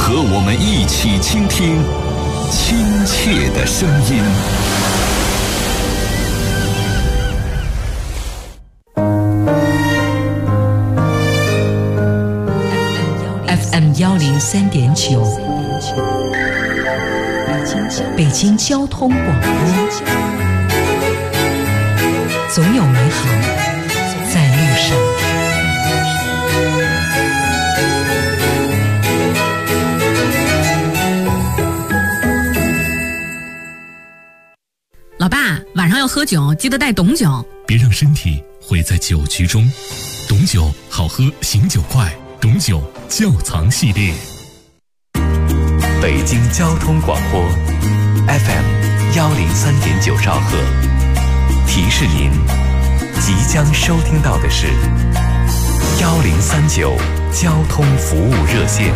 和我们一起倾听亲切的声音。 FM 103.9，北京交通广播，总有美好在路上。 老爸，晚上要喝酒，记得带董酒， 别让身体毁在酒局中。董酒好喝，醒酒快，董酒窖藏系列。 北京交通广播 FM 103.9兆赫，提示您即将收听到的是1039交通服务热线。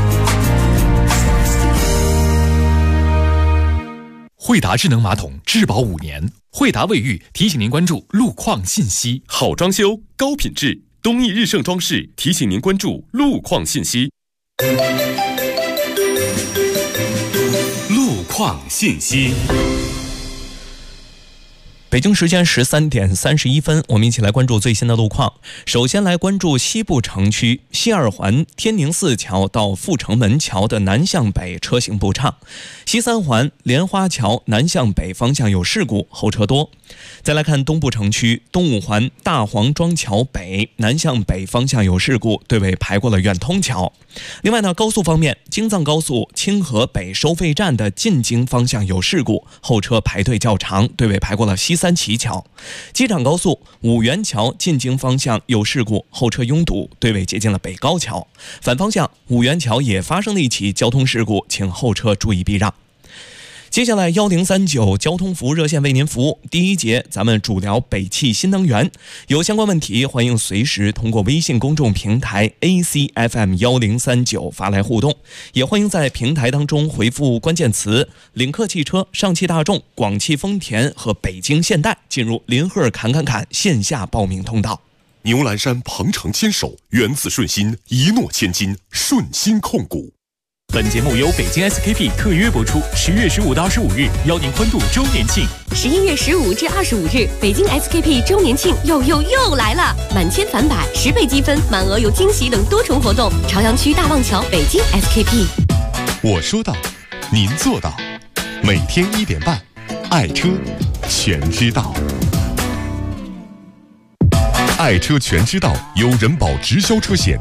惠达智能马桶质保5年，惠达卫浴提醒您关注路况信息。 好装修，高品质，东益日盛装饰提醒您关注路况信息。路况信息。 北京时间13点31分，我们一起来关注最新的路况。首先来关注西部城区西二环天宁寺桥到阜成门桥的南向北车行不畅，西三环莲花桥南向北方向有事故，后车多。再来看东部城区东五环大黄庄桥北南向北方向有事故，对尾排过了远通桥。另外呢，高速方面，京藏高速清河北收费站的进京方向有事故，后车排队较长，对尾排过了西三旗桥。机场高速五元桥进京方向有事故，后车拥堵，对尾接近了北高桥。反方向五元桥也发生了一起交通事故，请后车注意避让。接下来1039交通服务热线为您服务。第一节咱们主聊北汽新能源，有相关问题欢迎随时通过微信公众平台 ACFM1039 发来互动，也欢迎在平台当中回复关键词领克汽车、上汽大众、广汽丰田和北京现代，进入林赫侃线下报名通道。 牛栏山鹏程牵手，原子顺心，一诺千金，顺心控股。 本节目由北京 SKP 特约播出，10月15到25日邀您欢度周年庆。 11月15至25日，北京 SKP 周年庆又来了！满千返百，10倍积分，满额有惊喜等多重活动。朝阳区大望桥北京 SKP。 我说到，您做到。每天1点半，爱车全知道。爱车全知道由人保直销车险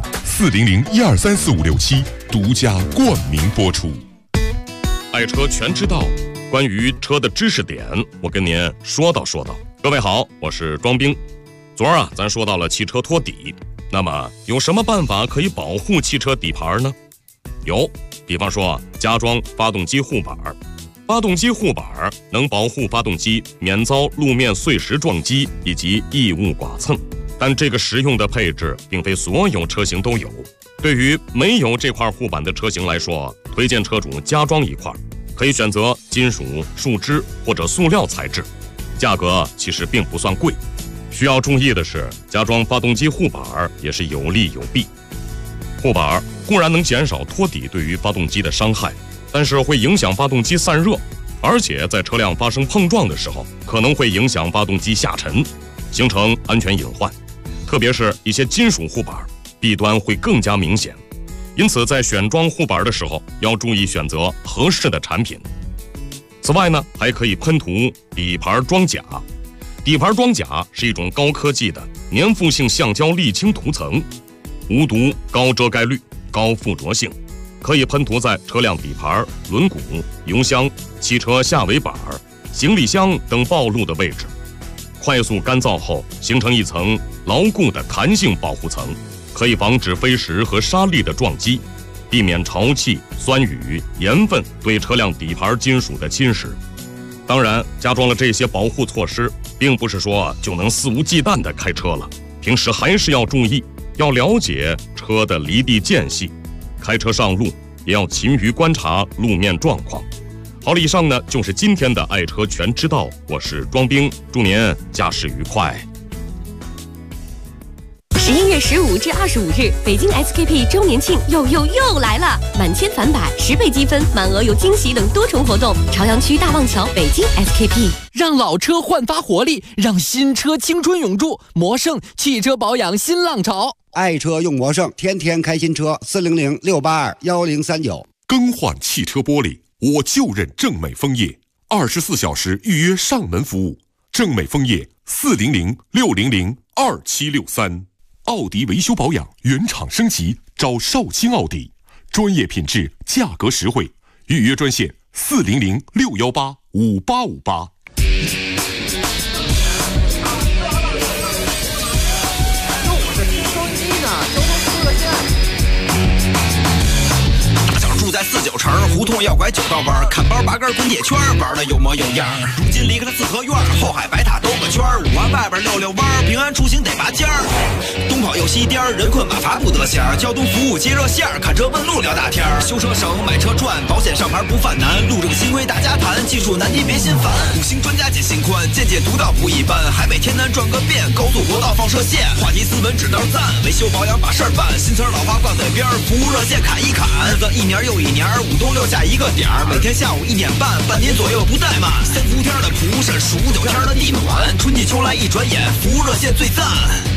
400123456独家冠名播出。 爱车全知道，关于车的知识点，我跟您说道。各位好，我是庄兵。昨儿咱说到了汽车托底，那么有什么办法可以保护汽车底盘呢？有，比方说加装发动机护板。发动机护板能保护发动机免遭路面碎石撞击以及异物剐蹭，但这个实用的配置并非所有车型都有。对于没有这块护板的车型来说，推荐车主加装一块，可以选择金属、树脂或者塑料材质，价格其实并不算贵。需要注意的是，加装发动机护板也是有利有弊。护板固然能减少托底对于发动机的伤害，但是会影响发动机散热，而且在车辆发生碰撞的时候，可能会影响发动机下沉，形成安全隐患。特别是一些金属护板，弊端会更加明显。因此在选装护板的时候，要注意选择合适的产品。此外呢，还可以喷涂底盘装甲。底盘装甲是一种高科技的粘附性橡胶沥青涂层，无毒、高遮盖率、高附着性，可以喷涂在车辆底盘、轮毂、油箱、汽车下尾板、行李箱等暴露的位置，快速干燥后形成一层牢固的弹性保护层，可以防止飞石和沙粒的撞击，避免潮气、酸雨、盐分对车辆底盘金属的侵蚀。当然，加装了这些保护措施，并不是说就能肆无忌惮地开车了，平时还是要注意，要了解车的离地间隙，开车上路也要勤于观察路面状况。好了，以上呢就是今天的爱车全知道，我是庄兵，祝您驾驶愉快。 11月15至25日，北京 SKP 周年庆又来了！满千返百，10倍积分，满额有惊喜等多重活动。朝阳区大望桥北京 SKP， 让老车焕发活力，让新车青春永驻。魔盛汽车保养新浪潮， 爱车用魔盛，天天开新车。400-682-1039。 更换汽车玻璃，我就认正美枫叶，24小时预约上门服务。正美枫叶400-600-2763。奥迪维修保养原厂升级，找绍兴奥迪，专业品质，价格实惠。预约专线400-618-5858。 住在49城胡同要拐9道弯，看包拔根滚铁圈，玩的有模有样。如今离开了四合院，后海白塔兜个圈，5环外边溜弯，平安出行得拔尖儿。东跑右西颠，人困马乏不得闲。交通服务接热线，看车问路聊大天。修车省，买车赚，保险上牌不犯难。路正新规大家谈，技术难题别心烦。5星专家解心宽，见解独到不一般。海北天南转个遍，高速国道放射线。话题斯文指道赞，维修保养把事儿办。新词老话挂嘴边，服务热线砍一砍。日子一年又一年，5东6下一个点儿，每天下午1点半，半年左右不怠慢。3伏天的蒲扇，数9天的地暖，春季秋来一转眼，服务热线最赞。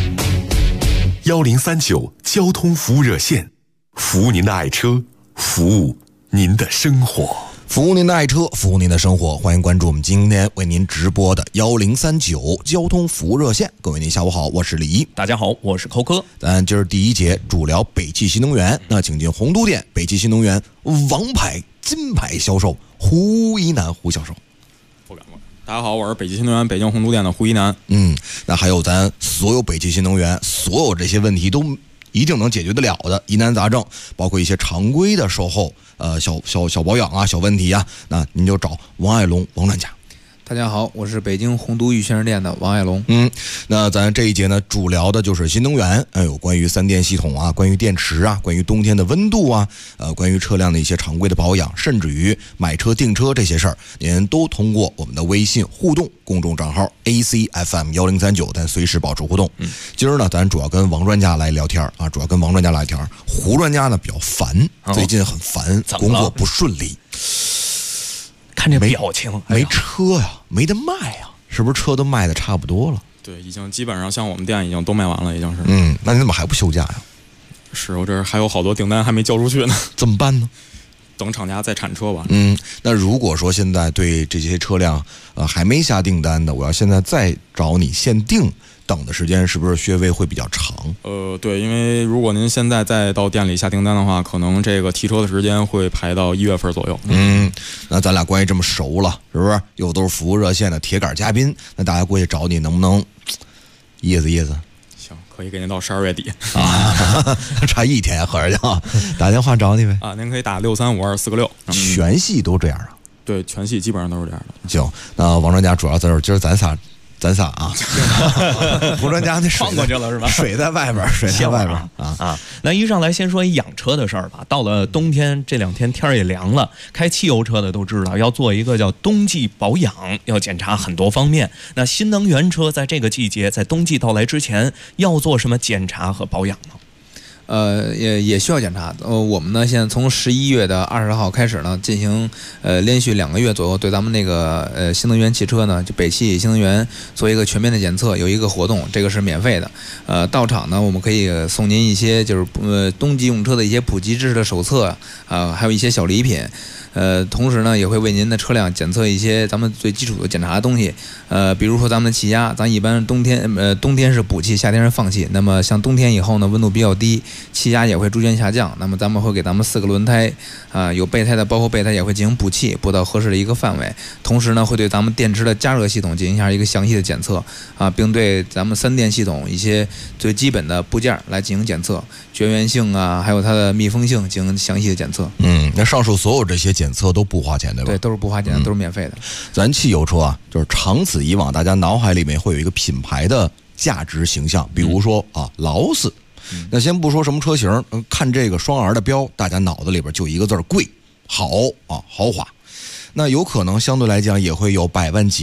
1039交通服务热线，服务您的爱车，服务您的生活。 服务您的爱车，服务您的生活，欢迎关注我们今天为您直播的1039交通服务热线。各位您下午好，我是李一。 大家好，我是寇哥。 咱今儿第一节主聊北汽新能源，那请进洪都店北汽新能源王牌金牌销售胡一楠胡销售。 不敢了。大家好，我是北汽新能源北京洪都店的胡一楠。 那还有咱所有北汽新能源所有这些问题都一定能解决得了的疑难杂症，包括一些常规的售后小保养啊、小问题啊，那您就找王爱龙王专家。 大家好，我是北京洪都裕先生店的王爱龙。 那咱这一节呢，主聊的就是新能源，有关于3电系统啊，关于电池啊，关于冬天的温度啊，关于车辆的一些常规的保养，甚至于买车订车这些事儿，您都通过我们的微信互动公众账号 ACFM1039，咱随时保持互动。今儿呢，咱主要跟王专家来聊天啊，胡专家呢比较烦，最近很烦，工作不顺利。 看这表情， 没车呀，没得卖呀，是不是车都卖的差不多了？ 对，已经基本上像我们店已经都卖完了，已经是。 那你怎么还不休假呀？ 是我这还有好多订单还没交出去呢， 怎么办呢？ 等厂家再产车吧。 那如果说现在对这些车辆还没下订单的，我要现在再找你限定，等的时间是不是稍微会比较长？ 对，因为如果您现在再到店里下订单的话，可能这个提车的时间会排到1月份左右。 那咱俩关系这么熟了，是不是？又都是服务热线的铁杆嘉宾，那大家过去找你，能不能意思？ 行，可以给您到12月底啊，差1天合着就打电话找你呗。 您可以打6352446。 全系都这样啊？ 对，全系基本上都是这样的。 行，那王专家主要在这儿，今儿咱仨啊，胡专家那放过去了是吧？ 水在外边啊。 那一上来先说养车的事儿吧。到了冬天，这2天天也凉了，开汽油车的都知道要做一个叫冬季保养，要检查很多方面。那新能源车在这个季节，在冬季到来之前，要做什么检查和保养呢？ 也需要检查。我们呢现在从11月的20号开始呢，进行连续2个月左右对咱们那个新能源汽车呢，就北汽新能源做一个全面的检测，有一个活动，这个是免费的。到场呢，我们可以送您一些就是冬季用车的一些普及知识的手册还有一些小礼品。同时呢，也会为您的车辆检测一些咱们最基础的检查的东西，比如说咱们的气压，咱一般冬天是补气，夏天是放气。那么像冬天以后呢，温度比较低，气压也会逐渐下降。那么咱们会给咱们4个轮胎，有备胎的，包括备胎也会进行补气，补到合适的一个范围。同时呢，会对咱们电池的加热系统进行一下一个详细的检测并对咱们3电系统一些最基本的部件来进行检测，绝缘性还有它的密封性进行详细的检测。 那上述所有这些检测都不花钱对吧？ 对，都是不花钱的，都是免费的。 咱汽油车啊，就是长此以往，大家脑海里面会有一个品牌的价值形象，比如说劳斯。那先不说什么车型，看这个双 R 的标，大家脑子里边就一个字贵，豪华。那有可能相对来讲也会有100万级的，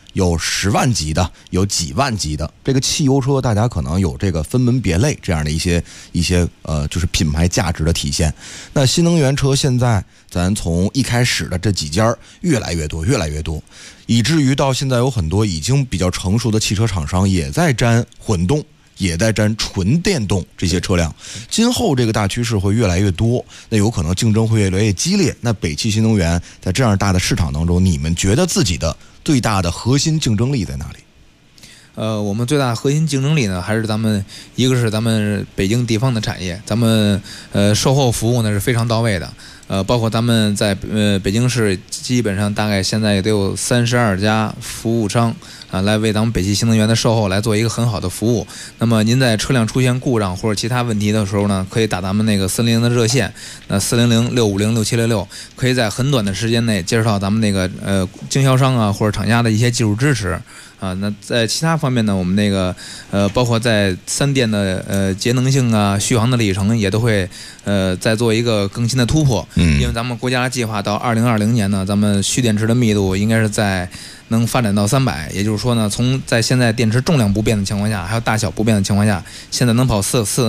有10万级的，有几万级的。这个汽油车大家可能有这个分门别类这样的一些就是品牌价值的体现。那新能源车现在咱从一开始的这几家越来越多，以至于到现在有很多已经比较成熟的汽车厂商也在沾混动，也在沾纯电动这些车辆。今后这个大趋势会越来越多，那有可能竞争会越来越激烈。那北汽新能源在这样大的市场当中，你们觉得自己的最大的核心竞争力在哪里？ 我们最大的核心竞争力呢，还是一个是咱们北京地方的产业，咱们售后服务呢是非常到位的。包括咱们在北京市基本上大概现在也得有32家服务商啊，来为咱们北汽新能源的售后来做一个很好的服务。那么您在车辆出现故障或者其他问题的时候呢，可以打咱们那个400的热线，那400-650-6766，可以在很短的时间内接触到咱们那个经销商啊或者厂家的一些技术支持。啊，那在其他方面呢，我们那个包括在3电的节能性啊、续航的里程也都会再做一个更新的突破。因为咱们国家计划到2020年呢，咱们蓄电池的密度应该是能发展到300，也就是说呢，在现在电池重量不变的情况下，还有大小不变的情况下，现在能跑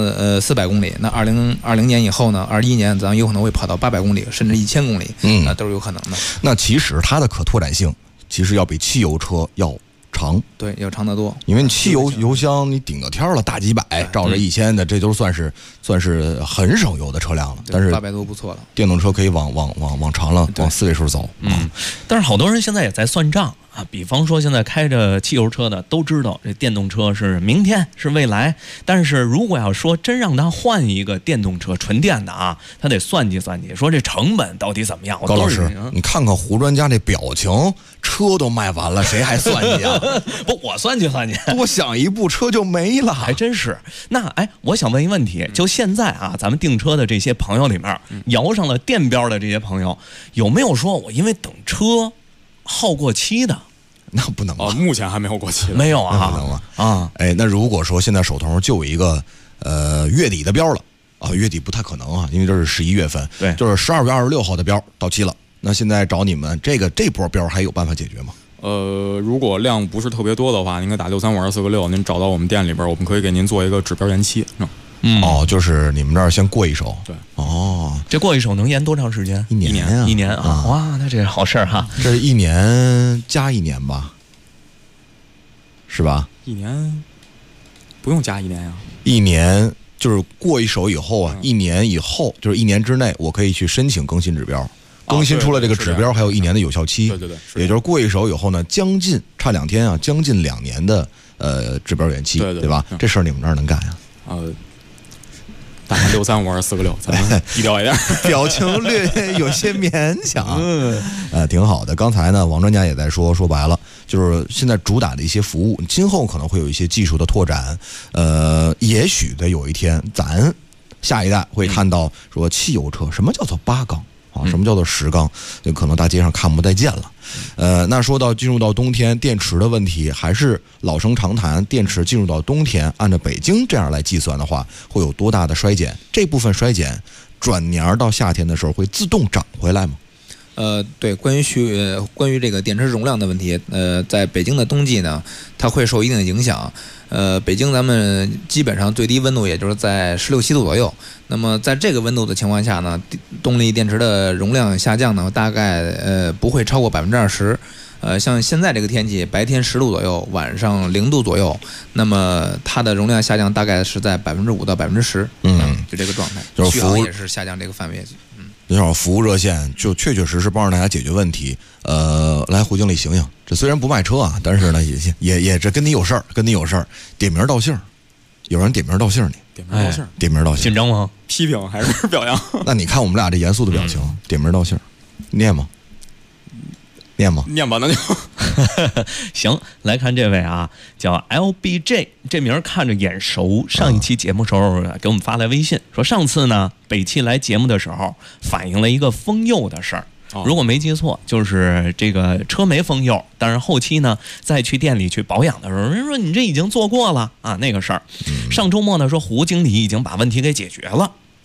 400公里。那2020年以后呢，21年咱有可能会跑到800公里，甚至1000公里，那都是有可能的。 那其实它的可拓展性其实要比汽油车要长， 对，要长得多。 因为你汽油箱你顶个天了，大几百，照着1000的，这都算是很省油的车辆了。但是 800多不错了。 电动车可以往长了，往4位数走。 但是好多人现在也在算账啊，比方说现在开着汽油车的都知道这电动车是明天是未来，但是如果要说真让他换一个电动车纯电的啊，他得算计算计，说这成本到底怎么样。 高老师，你看看胡专家这表情，车都卖完了，谁还算计啊？ 不，我算计算计， 多想一步车就没了， 还真是。那我想问一个问题，就现在啊，咱们订车的这些朋友里面，摇上了电标的这些朋友，有没有说我因为等车耗过期的？ 那不能吧？ 目前还没有过期的， 没有啊， 那不能吧？啊，那如果说现在手头就有一个月底的标了啊，月底不太可能啊，因为这是11月份， 对， 就是12月26号的标到期了。那现在找你们这波标还有办法解决吗？ 如果量不是特别多的话，您可以打6352446，您找到我们店里边，我们可以给您做一个指标延期。 就是你们这儿先过一手。 对， 这过一手能延多长时间？ 一年啊！哇，那这是好事儿哈。 这是1年加1年吧？是吧 ？1年不用加1年呀。 1年就是过一手以后啊，1年以后就是1年之内，我可以去申请更新指标。更新出了这个指标，还有1年的有效期。 对， 也就是过一手以后呢，差2天啊，将近2年的指标延期，对吧？这事儿你们那儿能干呀？ 打完6352446，咱们低调一点。 表情略有些勉强，挺好的。刚才呢，王专家也在说白了，就是现在主打的一些服务，今后可能会有一些技术的拓展。也许的有一天，咱下一代会看到说汽油车什么叫做8缸。什么叫做10缸？就可能大街上看不太见了。那说到进入到冬天，电池的问题还是老生常谈。电池进入到冬天，按照北京这样来计算的话，会有多大的衰减？这部分衰减转年到夏天的时候会自动涨回来吗？ 对，关于这个电池容量的问题，在北京的冬季呢，它会受一定的影响。北京咱们基本上最低温度也就是在16、17度左右。那么在这个温度的情况下呢，动力电池的容量下降呢，大概不会超过20%。像现在这个天气，白天10度左右，晚上0度左右，那么它的容量下降大概是在5%到10%，就这个状态。 就是续航也是下降这个范围。 那会儿服务热线就确实帮着大家解决问题。来胡经理醒醒，这虽然不卖车啊，但是呢也这跟你有事儿，点名道姓，有人点名道姓你，点名道姓， 紧张吗？ 批评还是表扬？ 那你看我们俩这严肃的表情，点名道姓，念吗？念吧，那就行。来看这位啊，叫 LBJ， 这名看着眼熟。上一期节目时候给我们发来微信，说上次呢北汽来节目的时候反映了一个封釉的事儿。如果没记错，就是这个车没封釉，但是后期呢再去店里去保养的时候，人说你这已经做过了啊那个事儿。上周末呢说胡经理已经把问题给解决了。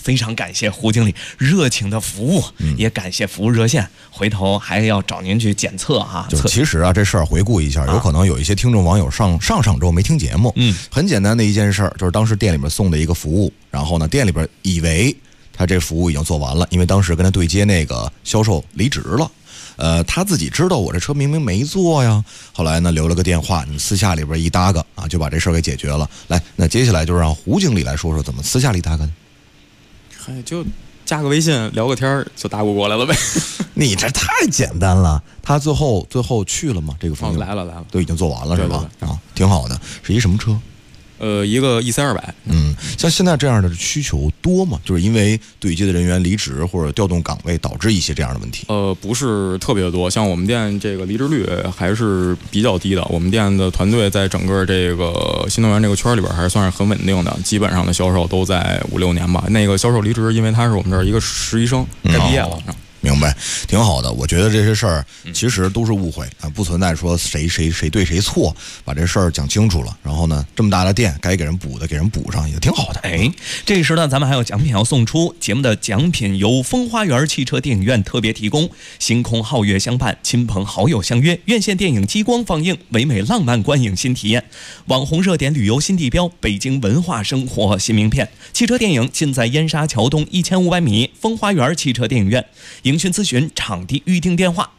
非常感谢胡经理热情的服务，也感谢服务热线，回头还要找您去检测哈。 就其实啊，这事儿回顾一下，有可能有一些听众网友上周没听节目。很简单的一件事儿，就是当时店里边送的一个服务，然后呢，店里边以为他这服务已经做完了，因为当时跟他对接那个销售离职了。他自己知道我这车明明没做呀，后来呢留了个电话，你私下里边一搭个啊，就把这事儿给解决了。来，那接下来就让胡经理来说说怎么私下里搭个的。 就加个微信聊个天就搭过来了呗。 你这太简单了。他最后去了吗？这个服务来了， 都已经做完了是吧？ 对啊，挺好的。是一什么车？ 一个 EC200。 像现在这样的需求多吗？就是因为对接的人员离职或者调动岗位，导致一些这样的问题。 不是特别多，像我们店这个离职率还是比较低的。我们店的团队在整个这个新能源这个圈里边还是算是很稳定的，基本上的销售都在5-6年吧。那个销售离职，因为他是我们这儿一个实习生，该毕业了。 明白，挺好的。我觉得这些事儿其实都是误会啊，不存在说谁对谁错，把这事儿讲清楚了，然后呢，这么大的店该给人补的给人补上也挺好的。 这时呢，咱们还有奖品要送出，节目的奖品由风花园汽车电影院特别提供，星空皓月相伴，亲朋好友相约，院线电影激光放映，唯美浪漫观影新体验，网红热点旅游新地标，北京文化生活新名片。汽车电影尽在燕莎桥东1500米风花园汽车电影院。迎询咨询场地预订电话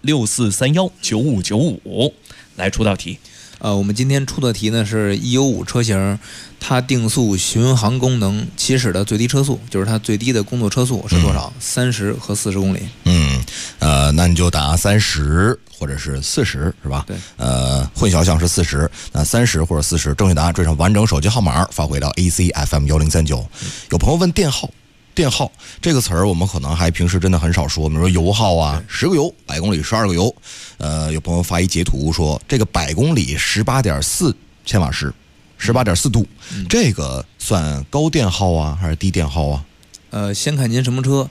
64319595。来出道题。 我们今天出的题呢是195车型，它定速巡航功能起始的最低车速，就是它最低的工作车速是多少？30和40公里。 那你就打30或者是40是吧？ 对。 混淆项是40，那30或者40，正确答案缀上完整手机号码发回到 ACFM1039。有朋友问电耗这个词儿，我们可能还平时真的很少说，比如说油耗啊，10个油100公里12个油。有朋友发一截图说，这个100公里18.4千瓦时，18.4度，这个算高电耗啊，还是低电耗啊？ 先看您什么车，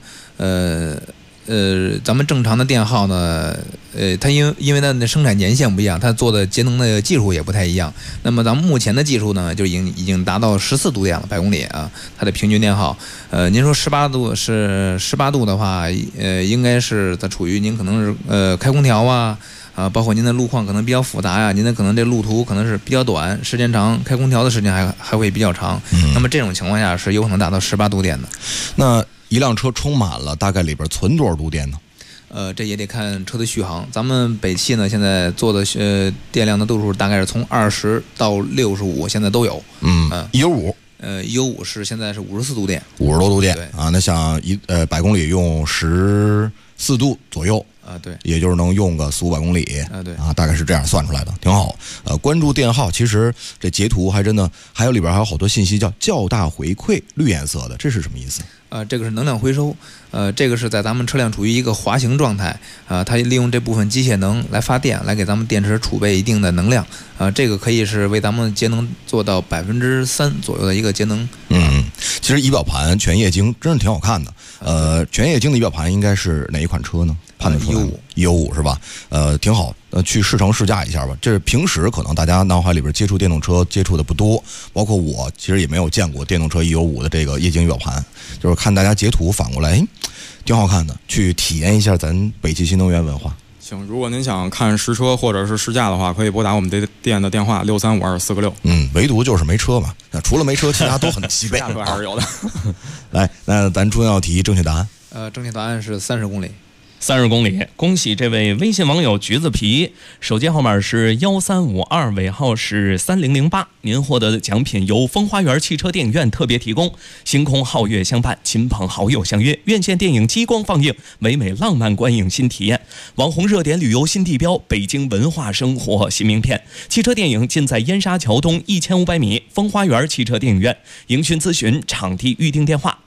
咱们正常的电耗呢，它因为它的生产年限不一样，它做的节能的技术也不太一样。那么咱们目前的技术呢，就已经达到14度电了，100公里啊，它的平均电耗。您说18度的话，应该是它处于您可能是开空调啊，包括您的路况可能比较复杂呀，您的可能这路途可能是比较短，时间长，开空调的时间还会比较长。那么这种情况下是有可能达到18度电的。 那一辆车充满了，大概里边存多少度电呢？ 这也得看车的续航。咱们北汽呢，现在做的电量的度数大概是从20到65，现在都有。 195。 195是现在是54度电 ，50多度电啊。那像100公里用14度左右。 对， 也就是能用个400-500公里对大概是这样算出来的，挺好。关注电耗，其实这截图还真的还有里边还有好多信息，叫较大回馈，绿颜色的，这是什么意思？ 这个是能量回收，这个是在咱们车辆处于一个滑行状态，它利用这部分机械能来发电，来给咱们电池储备一定的能量，这个可以是为咱们节能做到3%左右的一个节能。 其实仪表盘全液晶真是挺好看的。全液晶的仪表盘应该是哪一款车呢？判得出来195是吧？挺好。去试乘试驾一下吧。这是平时可能大家脑海里边接触电动车接触的不多，包括我其实也没有见过电动车195的这个液晶仪表盘，就是看大家截图反过来，挺好看的，去体验一下咱北汽新能源文化。 行，如果您想看实车或者是试驾的话，可以拨打我们店的电话6352-446。 唯独就是没车嘛，除了没车，其他都很齐备。 价格还是有的。 来，那咱出道题正确答案。 正确答案是30公里。 30公里，恭喜这位微信网友橘子皮，手机号码是1352，尾号是3008。您获得的奖品由风花园汽车电影院特别提供，星空皓月相伴，亲朋好友相约，院线电影激光放映，唯美浪漫观影新体验，网红热点旅游新地标，北京文化生活新名片。汽车电影尽在燕莎桥东1500米风花园汽车电影院。迎询咨询场地预订电话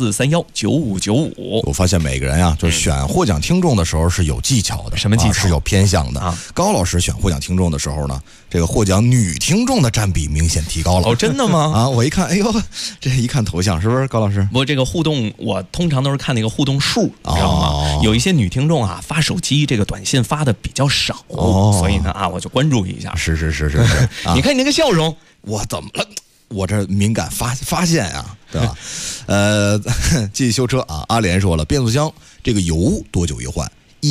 64319595。 我发现每个人啊，就是选获奖听众的时候是有技巧的。 什么技巧？ 是有偏向的。高老师选获奖听众的时候呢，这个获奖女听众的占比明显提高了。 真的吗？ 我一看，哎呦，这一看头像是不是高老师？ 不过这个互动，我通常都是看那个互动数，你知道吗？有一些女听众啊，发手机这个短信发的比较少，所以呢我就关注一下。 是。 你看你那个笑容， 我怎么了？ 我这敏感发现啊，对吧？继续修车啊，阿莲说了，变速箱这个油多久一换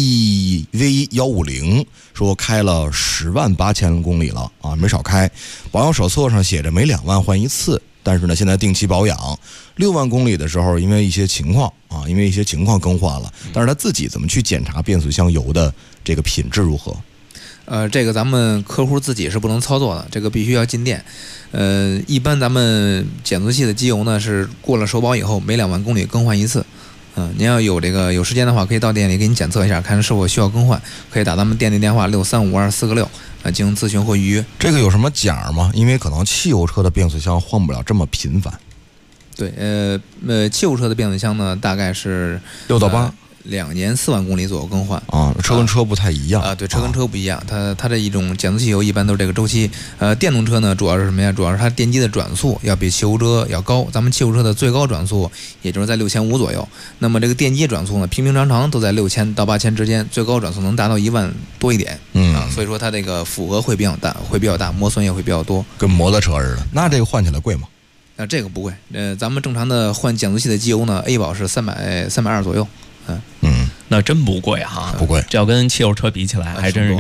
？EV150 说开了108000公里了啊，没少开。保养手册上写着每2万换一次，但是呢，现在定期保养，6万公里的时候，因为一些情况更换了。但是他自己怎么去检查变速箱油的这个品质如何？ 这个咱们客户自己是不能操作的，这个必须要进店。一般咱们减速器的机油呢是过了首保以后，每2万公里更换一次。您要有时间的话，可以到店里给你检测一下，看是否需要更换，可以打咱们店里电话635246进行咨询或预约。 这个有什么奖吗？因为可能汽油车的变速箱换不了这么频繁。 对，汽油车的变速箱呢，大概是 6到8。 2年4万公里左右更换啊，车跟车不太一样啊，对，车跟车不一样，它这一种减速器油一般都是这个周期。电动车呢，主要是什么呀？主要是它电机的转速要比汽油车要高，咱们汽油车的最高转速也就是在6500左右，那么这个电机转速呢，平常都在6000到8000之间，最高转速能达到1万多一点，所以说它这个负荷会比较大，磨损也会比较多， 跟摩托车似的。那这个换起来贵吗？ 这个不贵，咱们正常的换减速器的机油呢 ，A 保是320左右。 那真不贵哈， 不贵。 这要跟汽油车比起来，还真是有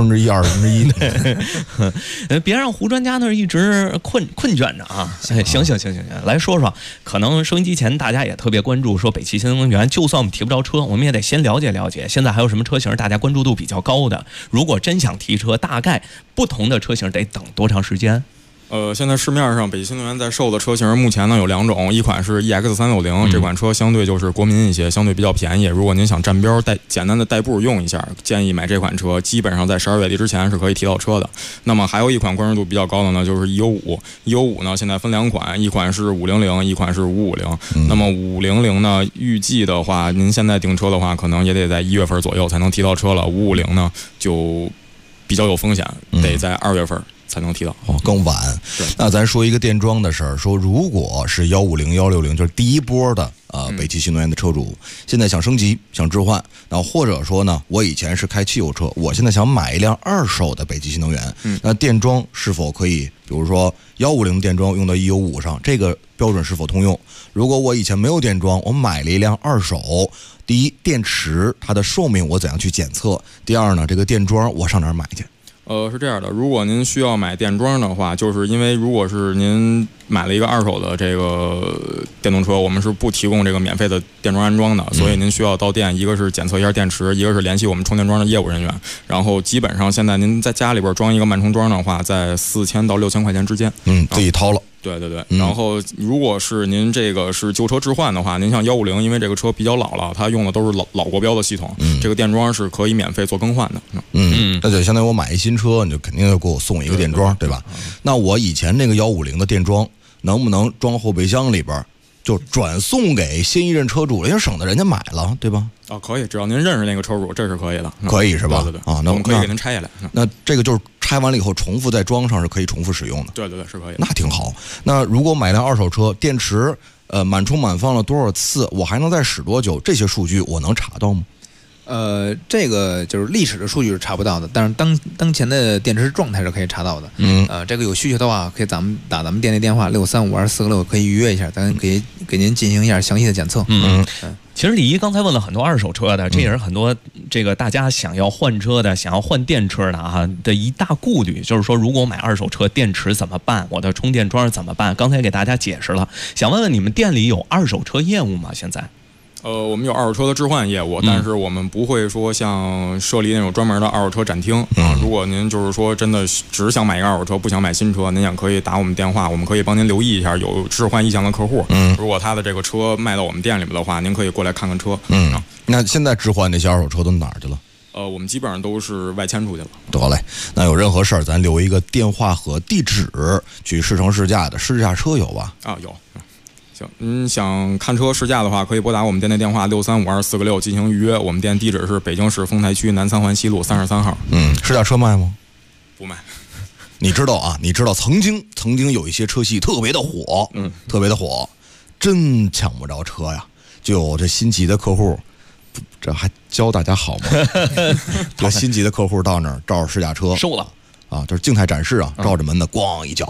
1/10、1/20。 别让胡专家那儿一直困倦着啊！行，来说说，可能收音机前大家也特别关注，说北汽新能源，就算我们提不着车，我们也得先了解了解，现在还有什么车型大家关注度比较高的？如果真想提车，大概不同的车型得等多长时间？ 现在市面上北汽新能源在售的车型目前呢有2种，一款是 EX360，这款车相对就是国民一些，相对比较便宜。如果您想占标简单的代步用一下，建议买这款车，基本上在12月底之前是可以提到车的。那么还有一款关注度比较高的呢，就是 E95 呢现在分2款，一款是500，一款是550。那么500呢，预计的话，您现在订车的话，可能也得在1月份左右才能提到车了。550呢就比较有风险，得在2月份才能提到更晚。那咱说一个电装的事儿，说如果是150、160，就是第一波的北汽新能源的车主，现在想升级、想置换，那或者说呢，我以前是开汽油车，我现在想买一辆2手的北汽新能源，那电装是否可以，比如说150电装用到195上，这个标准是否通用？如果我以前没有电装，我买了一辆2手，第一，电池它的寿命我怎样去检测？第二呢，这个电装我上哪儿买去？ 是这样的，如果您需要买电装的话，就是因为如果是您买了一个2手的这个电动车，我们是不提供这个免费的电装安装的，所以您需要到店，一个是检测一下电池，一个是联系我们充电桩的业务人员，然后基本上现在您在家里边装一个慢充桩的话，在4000到6000块钱之间， 自己掏了。 对，然后如果是您这个是旧车置换的话，您像150，因为这个车比较老了，它用的都是老国标的系统，这个电装是可以免费做更换的。 那就相当于我买一新车，你就肯定要给我送一个电装，对吧？那我以前那个150的电装能不能装后备箱里边，就转送给新一任车主了？因为省得人家买了，对吧？ 可以，只要您认识那个车主，这是可以的。 可以是吧？ 对。那我们可以给您拆下来。 那这个就是拆完了以后重复再装上，是可以重复使用的。 对，是可以的。 那挺好。那如果买辆2手车，电池满充满放了多少次，我还能再使多久？这些数据我能查到吗？ 这个就是历史的数据是查不到的，但是当前的电池状态是可以查到的。这个有需求的话，可以打咱们店内电话635246，可以预约一下，咱可以给您进行一下详细的检测。 其实李一刚才问了很多2手车的，这也是很多这个大家想要换车的、想要换电车的的一大顾虑，就是说如果我买2手车，电池怎么办？我的充电桩怎么办？刚才给大家解释了，想问问你们店里有2手车业务吗？现在？ 我们有2手车的置换业务，但是我们不会说像设立那种专门的2手车展厅啊。如果您就是说真的只想买一个2手车，不想买新车，您也可以打我们电话，我们可以帮您留意一下有置换意向的客户。如果他的这个车卖到我们店里面的话，您可以过来看看车。 那现在置换那些2手车都哪儿去了？ 我们基本上都是外迁出去了。 得嘞，那有任何事儿咱留一个电话和地址，去试乘试驾的试驾车有吧？ 有。行，您想看车试驾的话，可以拨打我们店内电话635246进行预约。我们店地址是北京市丰台区南三环西路33号。 试驾车卖吗？ 不卖。 你知道曾经有一些车系特别的火，特别的火，真抢不着车呀。就有这心急的客户，这还教大家好吗？这心急的客户到那儿照着试驾车收了就是静态展示照着门的咣一脚。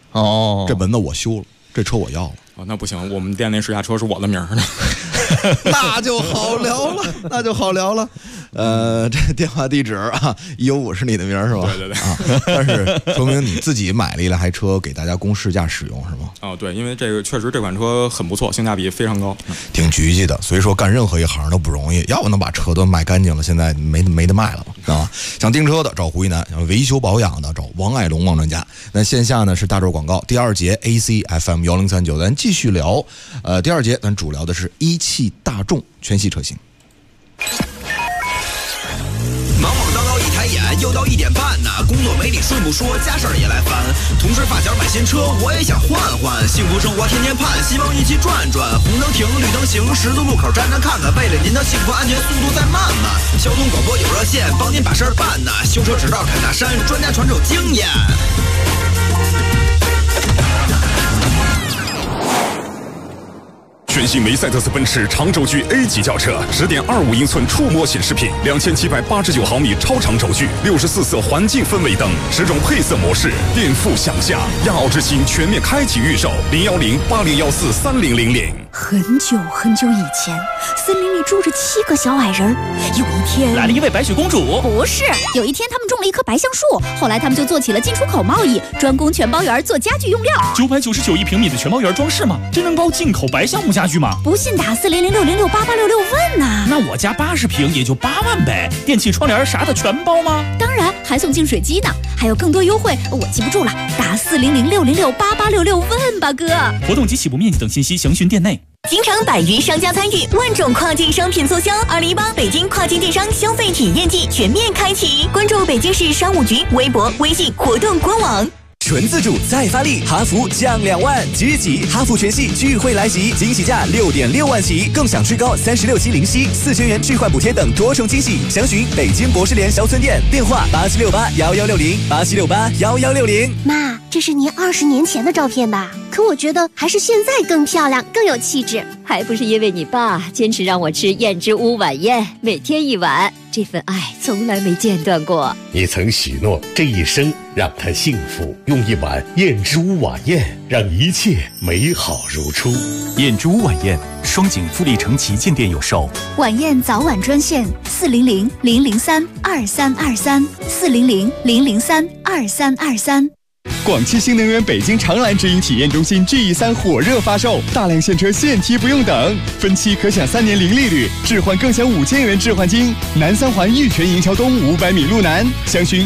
哦，这门子我修了，这车我要了。 哦，那不行，我们店那试驾车是我的名儿的。 那就好聊了，那就好聊了。这电话地址啊，195是你的名儿是吧？ 对啊，但是说明你自己买了一辆车给大家供试驾使用是吗？ 哦，对，因为这个确实这款车很不错，性价比非常高， 挺局气的。所以说干任何一行都不容易，要不能把车都卖干净了，现在没得卖了嘛，啊？想订车的找胡一楠，想维修保养的找王爱龙王专家。那线下呢是大洲广告，第二节 AC FM 1039，咱继续聊。第二节咱主聊的是一汽大众全系车型。 忙忙叨叨一抬眼，又到1点半呢。工作没理顺不说，家事儿也来烦。同事发小买新车，我也想换换。幸福生活天天盼，希望一起转转。红灯停，绿灯行，十字路口站站看看。为了您的幸福安全，速度再慢慢。交通广播有热线，帮您把事儿办呢。修车只到砍大山，专家传授经验。 全新梅赛德斯奔驰长轴距 A 级轿车，10.25英寸触摸显示屏，2789毫米超长轴距，64色环境氛围灯，10种配色模式，颠覆想象。亚奥之星全面开启预售，01080143000。 很久很久以前，森林里住着7个小矮人。有一天， 来了一位白雪公主。 不是，有一天他们种了一棵白橡树，后来他们就做起了进出口贸易，专供全包园做家具用料。 999一平米的全包园装饰吗？真能包进口白橡木家具吗？ 不信打40060668866问呐。 那我家80平也就8万呗，电器窗帘啥的全包吗？ 当然，还送净水机呢，还有更多优惠，我记不住了，打40060668866问吧哥。 活动及起步面积等信息详询店内。 京城百余商家参与，万种跨境商品促销，2018北京跨境电商消费体验季全面开启。关注北京市商务局微博、微信活动官网。 纯自主再发力，哈弗降2万，即日起哈弗全系聚会来袭，惊喜价6.6万起，更享最高36期零息，4000元置换补贴等多重惊喜。详询北京博士联小村店，电话87681160，87681160。 妈，这是您20年前的照片吧？可我觉得还是现在更漂亮，更有气质。 还不是因为你爸坚持让我吃燕之屋晚宴，每天1碗，这份爱从来没间断过。 你曾许诺这一生让他幸福，用1碗燕之屋晚宴让一切美好如初。 燕之屋晚宴，双井富力城旗舰店有售。 晚宴早晚专线400-003-2323，400-003-2323。 广汽新能源北京长蓝直营体验中心 GE3 火热发售，大量现车现提不用等，分期可享3年零利率，置换更享5000元置换金。南3环玉泉营桥东500米路南，详询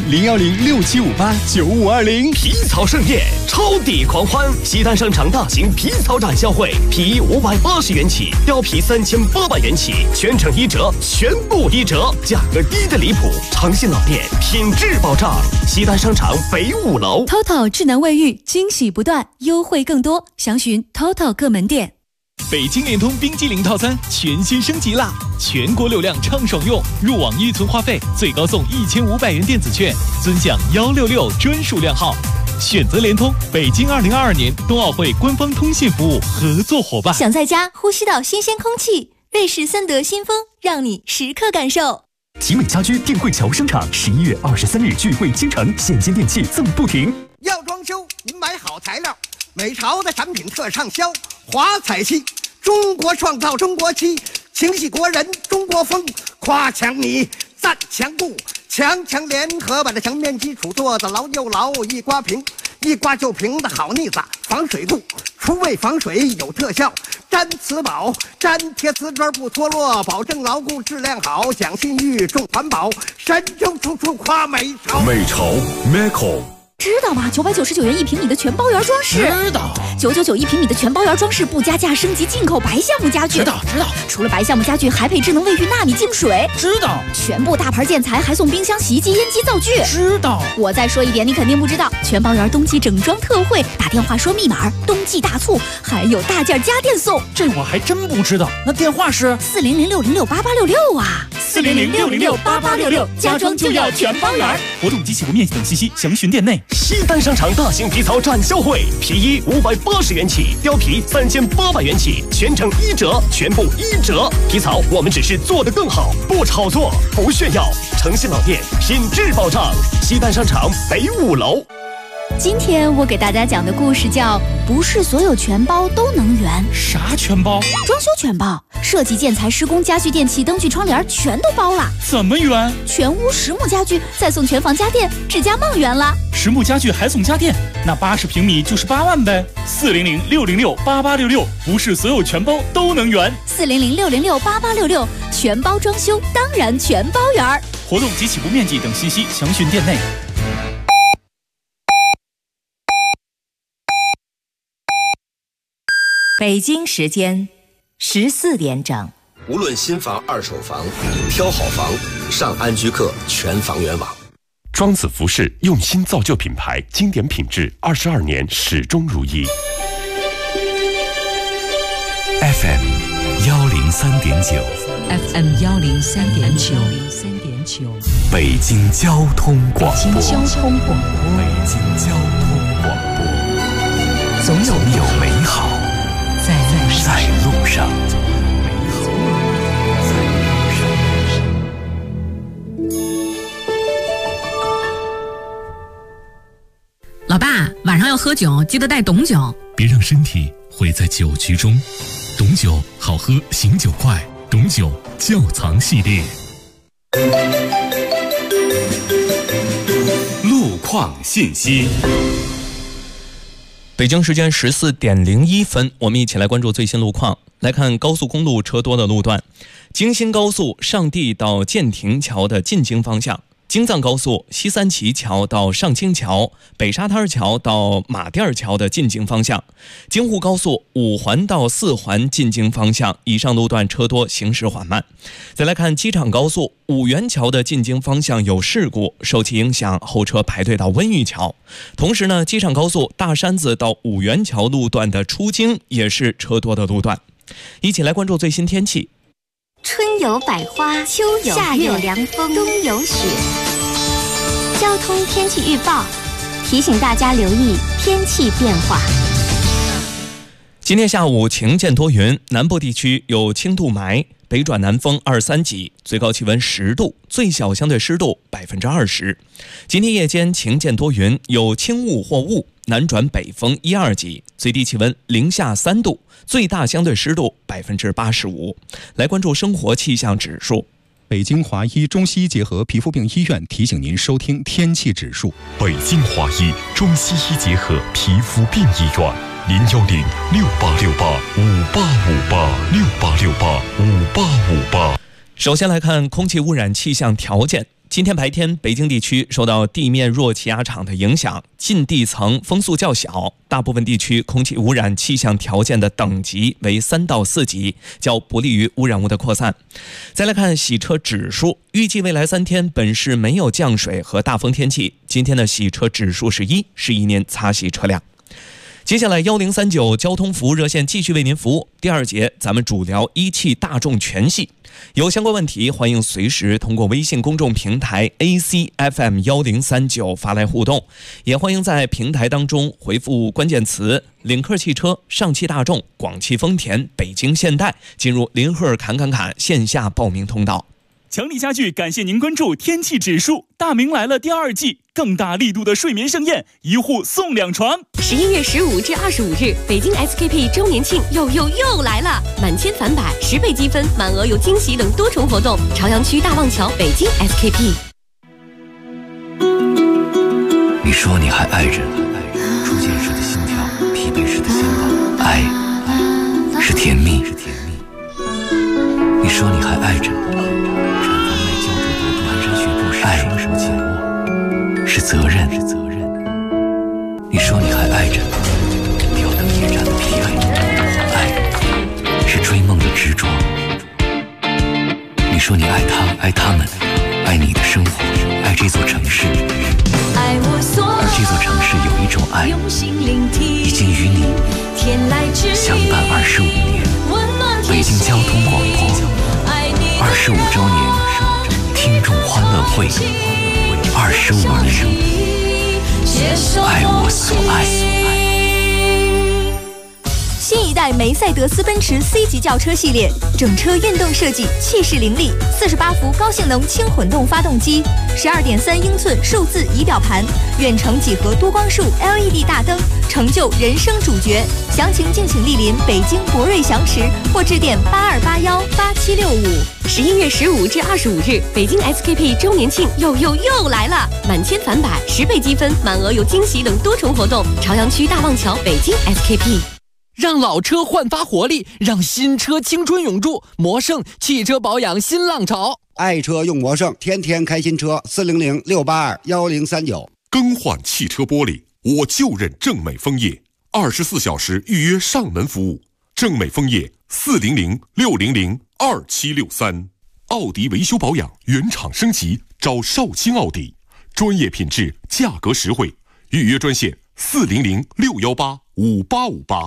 01067589520。 皮草盛宴，超抵狂欢！西单商场大型皮草展销会，皮衣580元起，貂皮3800元起，全程1折，全部1折，价格低的离谱。诚信老店，品质保障。西单商场北5楼。 TOTO 智能卫浴，惊喜不断，优惠更多，详询 TOTO 各门店。 北京联通冰激凌套餐全新升级啦！全国流量畅爽用，入网预存话费最高送1500元电子券，尊享166专属量号。选择联通，北京2022年冬奥会官方通信服务合作伙伴。 想在家呼吸到新鲜空气，瑞士森德新风让你时刻感受。 集美家居定慧桥商场11月23日聚会倾城，现金电器赠不停。 要装修，您买好材料，美潮的产品特畅销。华彩漆，中国创造中国漆，情系国人中国风。夸墙你，赞墙布，强强联合把这墙面基础做得牢又牢，一刮平，一刮就平的好腻子，防水布，除味防水有特效。粘瓷宝，粘贴瓷砖不脱落，保证牢固质量好，讲信誉重环保，神州处处夸美潮。 美潮 Meco。 知道吗？999元1平米的全包园装饰。 知道。 9991平米的全包园装饰不加价升级进口白橡木家具。 知道。 除了白橡木家具，还配智能卫浴纳米净水。 知道。 全部大牌建材还送冰箱、洗衣机、烟机、灶具。 知道。 我再说一遍，你肯定不知道，全包园冬季整装特惠，打电话说密码，冬季大促，还有大件家电送。 这我还真不知道。那电话是 400-606-8866啊 ，400-606-8866，家装就要全包园。活动及起步面积等信息详询店内。 西单商场大型皮草展销会，皮衣580元起，貂皮3800元起，全程1折，全部1折。皮草我们只是做得更好，不炒作，不炫耀。诚信老店，品质保障。西单商场北5楼。 今天我给大家讲的故事叫《不是所有全包都能圆》。 啥全包？ 装修全包，设计、建材、施工、家具、电器、灯具、窗帘全都包了。 怎么圆？ 全屋实木家具，再送全房家电，指甲梦圆了。 实木家具还送家电，那80平米就是8万呗。400-606-8866，不是所有全包都能圆。 400-606-8866，全包装修，当然全包圆。 活动及起步面积等信息详询店内。 北京时间14点整。 无论新房、二手房，挑好房，上安居客全房源网。 庄子服饰用心造就品牌，经典品质，22年始终如一。 FM 103.9 FM 103.9 北京交通广播。 北京交通广播。 总有美好在路上。 老爸，晚上要喝酒，记得带董酒。 别让身体毁在酒局中。董酒好喝，醒酒快。董酒窖藏系列。 路况信息。 北京时间14点01分，我们一起来关注最新路况。来看高速公路车多的路段：京新高速上地到建亭桥的进京方向，京藏高速西三旗桥到上清桥、北沙滩桥到马甸桥的进京方向，京沪高速5环到4环进京方向，以上路段车多，行驶缓慢。再来看机场高速五元桥的进京方向有事故，受其影响，后车排队到温榆桥。同时呢，机场高速大山子到五元桥路段的出京也是车多的路段。一起来关注最新天气。 春有百花，秋有月，夏有凉风，冬有雪。交通天气预报提醒大家留意天气变化。 今天下午晴间多云，南部地区有轻度霾，北转南风2-3级，最高气温10度，最小相对湿度20%。今天夜间晴间多云，有轻雾或雾，南转北风1-2级，最低气温零下3度，最大相对湿度85%。来关注生活气象指数。 北京华医中西医结合皮肤病医院提醒您收听天气指数。 北京华医中西医结合皮肤病医院，010-6868-5858，6868-5858。 首先来看空气污染气象条件。今天白天，北京地区受到地面弱气压场的影响，近地层风速较小，大部分地区空气污染气象条件的等级为3到4级，较不利于污染物的扩散。再来看洗车指数，预计未来3天本市没有降水和大风天气，今天的洗车指数是1，是一年擦洗车辆。接下来1039交通服务热线继续为您服务。第2节咱们主聊一汽大众全系，有相关问题欢迎随时通过微信公众平台 ACFM1039 发来互动，也欢迎在平台当中回复关键词领克汽车、上汽大众、广汽丰田、北京现代，进入林赫侃线下报名通道。 强力家具感谢您关注天气指数，大明来了第2季，更大力度的睡眠盛宴，一户送2床。 11月15至25日，北京 SKP 周年庆又来了！满千返百，10倍积分，满额有惊喜等多重活动。朝阳区大望桥北京 SKP。 你说你还爱着，初见时的心跳，疲惫时的心动，爱是甜蜜。你说你还爱着，爱是责任。你说你还爱着，挑灯夜战的疲惫，爱是追梦的执着。你说你爱他，爱他们，爱你的生活，爱这座城市。而这座城市有一种爱，已经与你相伴25年。北京交通广播25周年听众欢乐会，25年，爱我所爱。 新一代代梅赛德斯奔驰 C 级轿车系列，整车运动设计，气势凌厉，48伏高性能轻混动发动机，12.3英寸数字仪表盘，远程几何多光束 LED 大灯，成就人生主角。详情敬请莅临北京博瑞翔驰或致电82818765。11 月15至25日，北京 SKP 周年庆又来了！满千返百，10倍积分，满额有惊喜等多重活动。朝阳区大望桥北京 SKP。 让老车焕发活力，让新车青春永驻。魔胜汽车保养新浪潮， 爱车用魔胜，天天开新车。400-682-1039。 更换汽车玻璃，我就认正美枫叶，24小时预约上门服务。正美枫叶400-600-2763。奥迪维修保养原厂升级，找绍兴奥迪，专业品质，价格实惠。预约专线400-618-5858。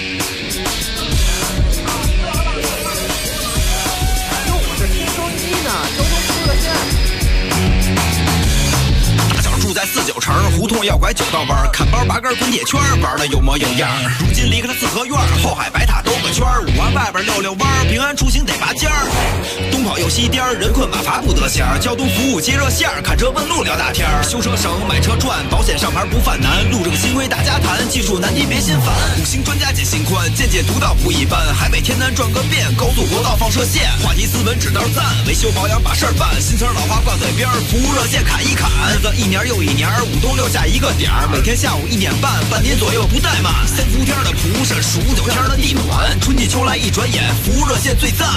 住在49城，胡同要拐9道弯，看包拔根滚铁圈，玩的有模有样。如今离开了四合院，后海白塔兜个圈，5环外边溜弯，平安出行得拔尖儿。东跑右西颠，人困马乏不得闲。交通服务接热线，看车问路聊大天。修车省，买车赚，保险上牌不犯难。路上新规大家谈，技术难题别心烦。5星专家解心宽，见解独到不一般。海北天南转个遍，高速国道放射线。话题斯文指道赞，维修保养把事儿办。新词老话挂嘴边，服务热线砍一砍。日子一年又一年，5冬6夏一个点儿，每天下午1点半，半年左右不怠慢。3伏天的蒲扇，数9天的地暖，春季秋来一转眼，服务热线最赞。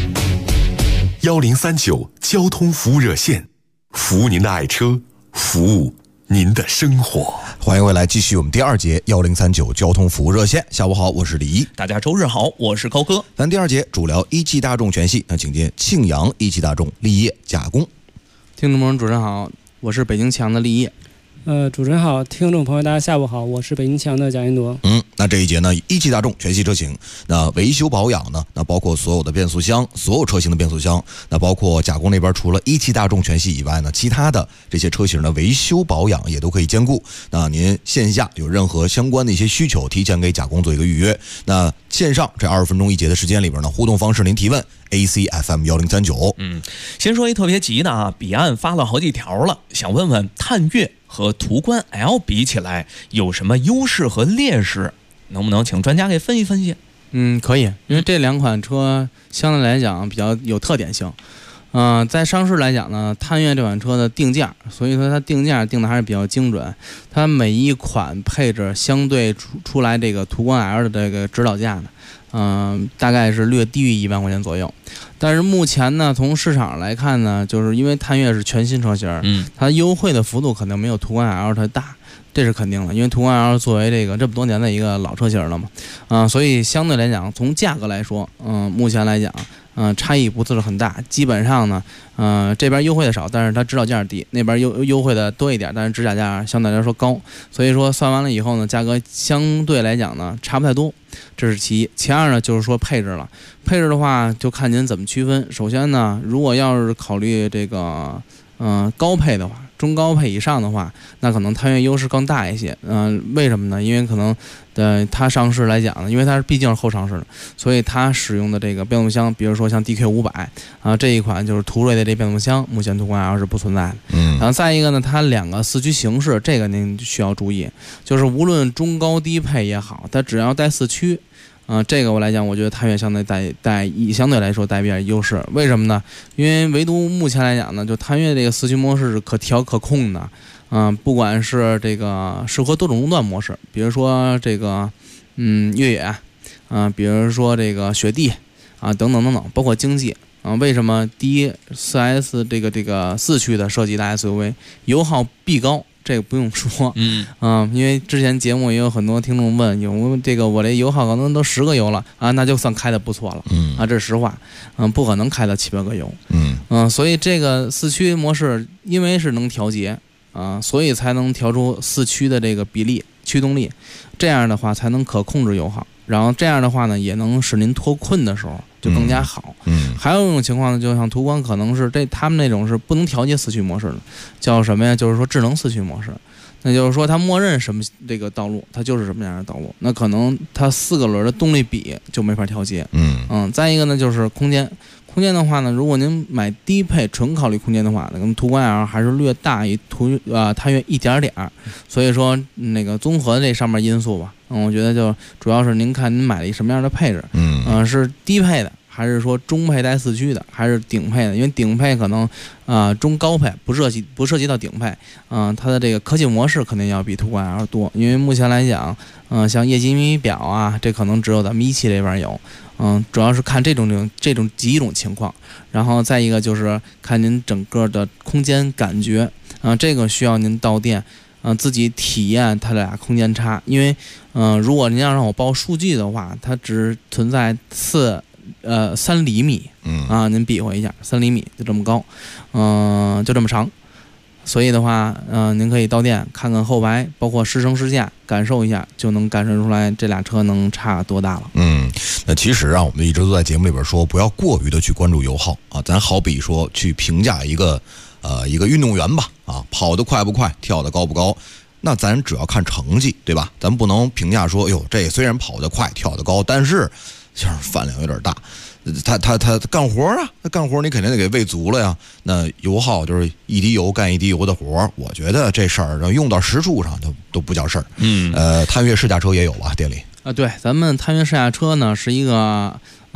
1039交通服务热线，服务您的爱车，服务您的生活。 欢迎回来，继续我们第2节1039交通服务热线。下午好，我是李一。 大家周日好，我是高哥。 咱第2节主聊一汽大众全系，那请见庆阳一汽大众立业加工。 听众朋友主持人好，我是北京庆阳的立业。 主持人好，听众朋友大家下午好，我是北京庆阳的贾云铎。 那这一节呢，一汽大众全系车型，那维修保养呢，那包括所有的变速箱，所有车型的变速箱，那包括加工那边除了一汽大众全系以外呢，其他的这些车型的维修保养也都可以兼顾。那您线下有任何相关的一些需求，提前给加工做一个预约。那线上这20分钟一节的时间里边呢，互动方式您提问 ACFM 1039。 先说一特别急的啊，彼岸发了好几条了，想问问探岳和途观 L 比起来有什么优势和劣势？能不能请专家给分析分析？ 可以，因为这2款车相对来讲比较有特点性。在上市来讲呢，探岳这款车的定价，所以说它定价定的还是比较精准。它每一款配置相对出来这个途观 L 的这个指导价呢，大概是略低于1万块钱左右。但是目前呢，从市场来看呢，就是因为探岳是全新车型，它优惠的幅度可能没有途观 L 它大。这是肯定的，因为途观 L 作为这么多年的一个老车型了嘛，所以相对来讲，从价格来说，目前来讲，差异不是很大。基本上呢，这边优惠的少，但是它指导价低；那边优惠的多一点，但是指导价相对来说高。所以说算完了以后呢，价格相对来讲呢差不太多，这是其一。其二呢，就是说配置了。配置的话，就看您怎么区分。首先呢，如果要是考虑这个高配的话，中高配以上的话，那可能探岳优势更大一些。为什么呢？因为可能它上市来讲呢，因为它毕竟是后上市的，所以它使用的这个变速箱，比如说像 DQ500这一款就是途锐的这变速箱，目前途观 L 是不存在的。然后再一个呢，它2个4驱形式，这个您需要注意，就是无论中高低配也好，它只要带4驱。这个我来讲，我觉得探岳相对相对来说带比较优势。为什么呢？因为唯独目前来讲呢，就探岳这个4驱模式是可调可控的。不管是这个适合多种路段模式，比如说这个越野比如说这个雪地等等等等，包括经济为什么第一 4S 这个4驱的设计的 SUV 油耗必高？这个不用说，因为之前节目也有很多听众问，有这个我这油耗可能都10个油了那就算开的不错了，这是实话，不可能开到700个油，所以这个4驱模式因为是能调节所以才能调出4驱的这个比例驱动力，这样的话才能可控制油耗，然后这样的话呢，也能使您脱困的时候就更加好。还有一种情况呢，就像途观可能是他们那种是不能调节4驱模式的，叫什么呀？就是说智能4驱模式。 那就是说它默认什么这个道路，它就是什么样的道路。那可能它4个轮的动力比就没法调节。再一个呢就是空间的话呢，如果您买低配纯考虑空间的话，那跟途观 L 还是略大于探岳一点点。所以说那个综合这上面因素吧，我觉得就主要是您看您买了一什么样的配置，是低配的，还是说中配带4驱的，还是顶配的？因为顶配可能中高配不涉及到顶配，它的这个科技模式肯定要比途观 L 多。因为目前来讲，像液晶仪表啊，这可能只有咱们17这边有。主要是看这种几种情况，然后再一个就是看您整个的空间感觉，这个需要您到店，自己体验它俩空间差。因为如果您要让我报数据的话，它只存在3厘米，您比划一下，3厘米就这么高，就这么长。所以的话，您可以到店看看后排，包括试乘试驾，感受一下，就能感受出来这俩车能差多大了。 那其实我们一直都在节目里边说，不要过于的去关注油耗啊。咱好比说去评价一个运动员吧，跑得快不快，跳得高不高，那咱只要看成绩，对吧？咱不能评价说，这虽然跑得快，跳得高，但是就是饭量有点大。他干活啊，他干活你肯定得给喂足了呀。那油耗就是一滴油干一滴油的活，我觉得这事儿用到实处上都不叫事儿。探岳试驾车也有吧，店里对，咱们探岳试驾车呢是一个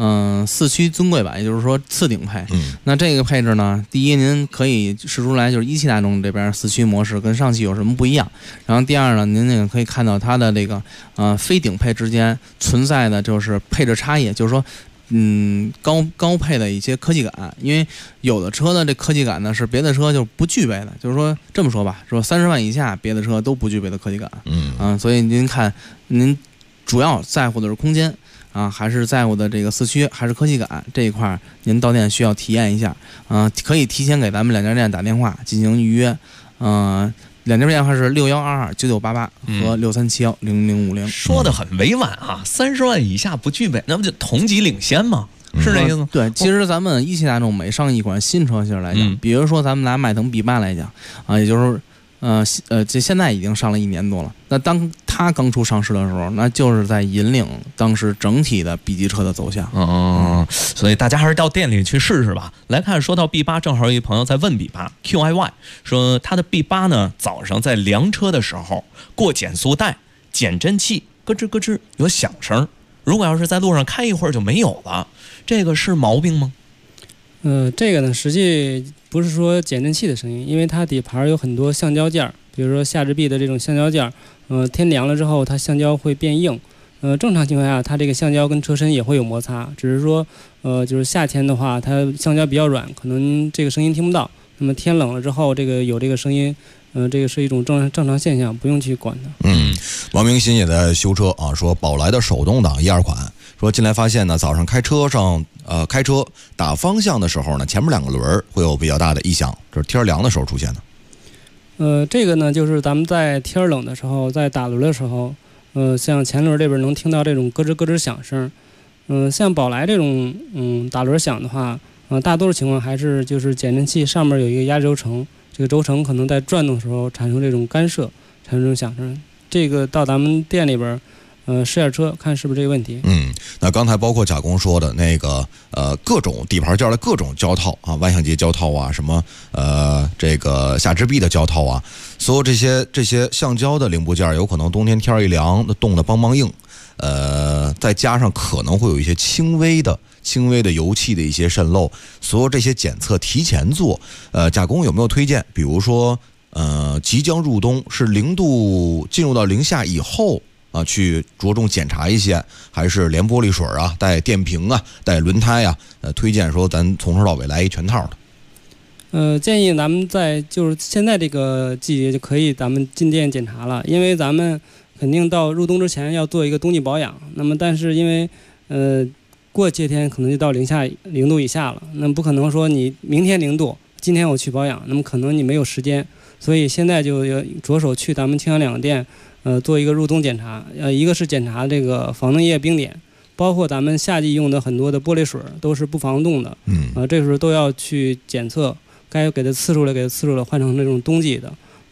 4驱尊贵版，也就是说次顶配。那这个配置呢，第一您可以试出来就是17大众这边4驱模式跟上汽有什么不一样。然后第二呢，您也可以看到它的这个非顶配之间存在的就是配置差异，就是说高配的一些科技感。因为有的车的这科技感呢是别的车就不具备的，就是说这么说吧，说30万以下别的车都不具备的科技感。所以您看，您主要在乎的是空间还是在乎的这个4驱，还是科技感这一块，您到店需要体验一下可以提前给咱们2家店打电话进行预约。2家电话是61229988和63710050。 说的很委婉30万以下不具备，那不就同级领先吗？是这意思吗？ 对，其实咱们17大众每上一款新车型来讲，比如说咱们拿迈腾 B8 来讲也就是这现在已经上了1年多了。那当它刚出上市的时候，那就是在引领当时整体的 B 级车的走向。 所以大家还是到店里去试试吧。来看，说到 B8， 正好有一朋友在问 B8 QIY， 说他的 B8 呢，早上在量车的时候过减速带，减震器咯吱咯吱有响声，如果要是在路上开一会儿就没有了，这个是毛病吗？ 这个呢，实际不是说减震器的声音，因为它底盘有很多橡胶件，比如说下支臂的这种橡胶件，天凉了之后，它橡胶会变硬。正常情况下，它这个橡胶跟车身也会有摩擦，只是说，就是夏天的话，它橡胶比较软，可能这个声音听不到。那么天冷了之后，这个有这个声音，这个是一种正常现象，不用去管它。 王明新也在修车说宝来的手动挡1、2款，说进来发现呢，早上开车打方向的时候呢，前面2个轮会有比较大的异响，这是天凉的时候出现的。 这个呢，就是咱们在天冷的时候，在打轮的时候，像前轮这边能听到这种咯吱咯吱响声。像宝来这种打轮响的话，大多数情况还是就是减震器上面有一个压力轴承，这个轴承可能在转动的时候产生这种干涉，产生这种响声。这个到咱们店里边试下车看是不是这个问题。 那刚才包括贾工说的那个各种底盘件的各种胶套弯向节胶套什么这个下支臂的胶套所有这些橡胶的零部件有可能冬天天一凉冻得邦邦硬，再加上可能会有一些轻微的油气的一些渗漏，所有这些检测提前做。贾工有没有推荐？比如说即将入冬，是0度进入到0下以后去着重检查一些，还是连玻璃水带电瓶带轮胎推荐说咱从头到尾来一全套的。建议咱们就是现在这个季节就可以咱们进店检查了，因为咱们肯定到入冬之前要做一个冬季保养。那么但是因为过些天可能就到0度以下了，那么不可能说你明天0度，今天我去保养，那么可能你没有时间，所以现在就要着手去咱们青阳2个店做一个入冬检查。一个是检查这个防冻液冰点，包括咱们夏季用的很多的玻璃水都是不防冻的，这时候都要去检测，该给它刺出来换成那种冬季的。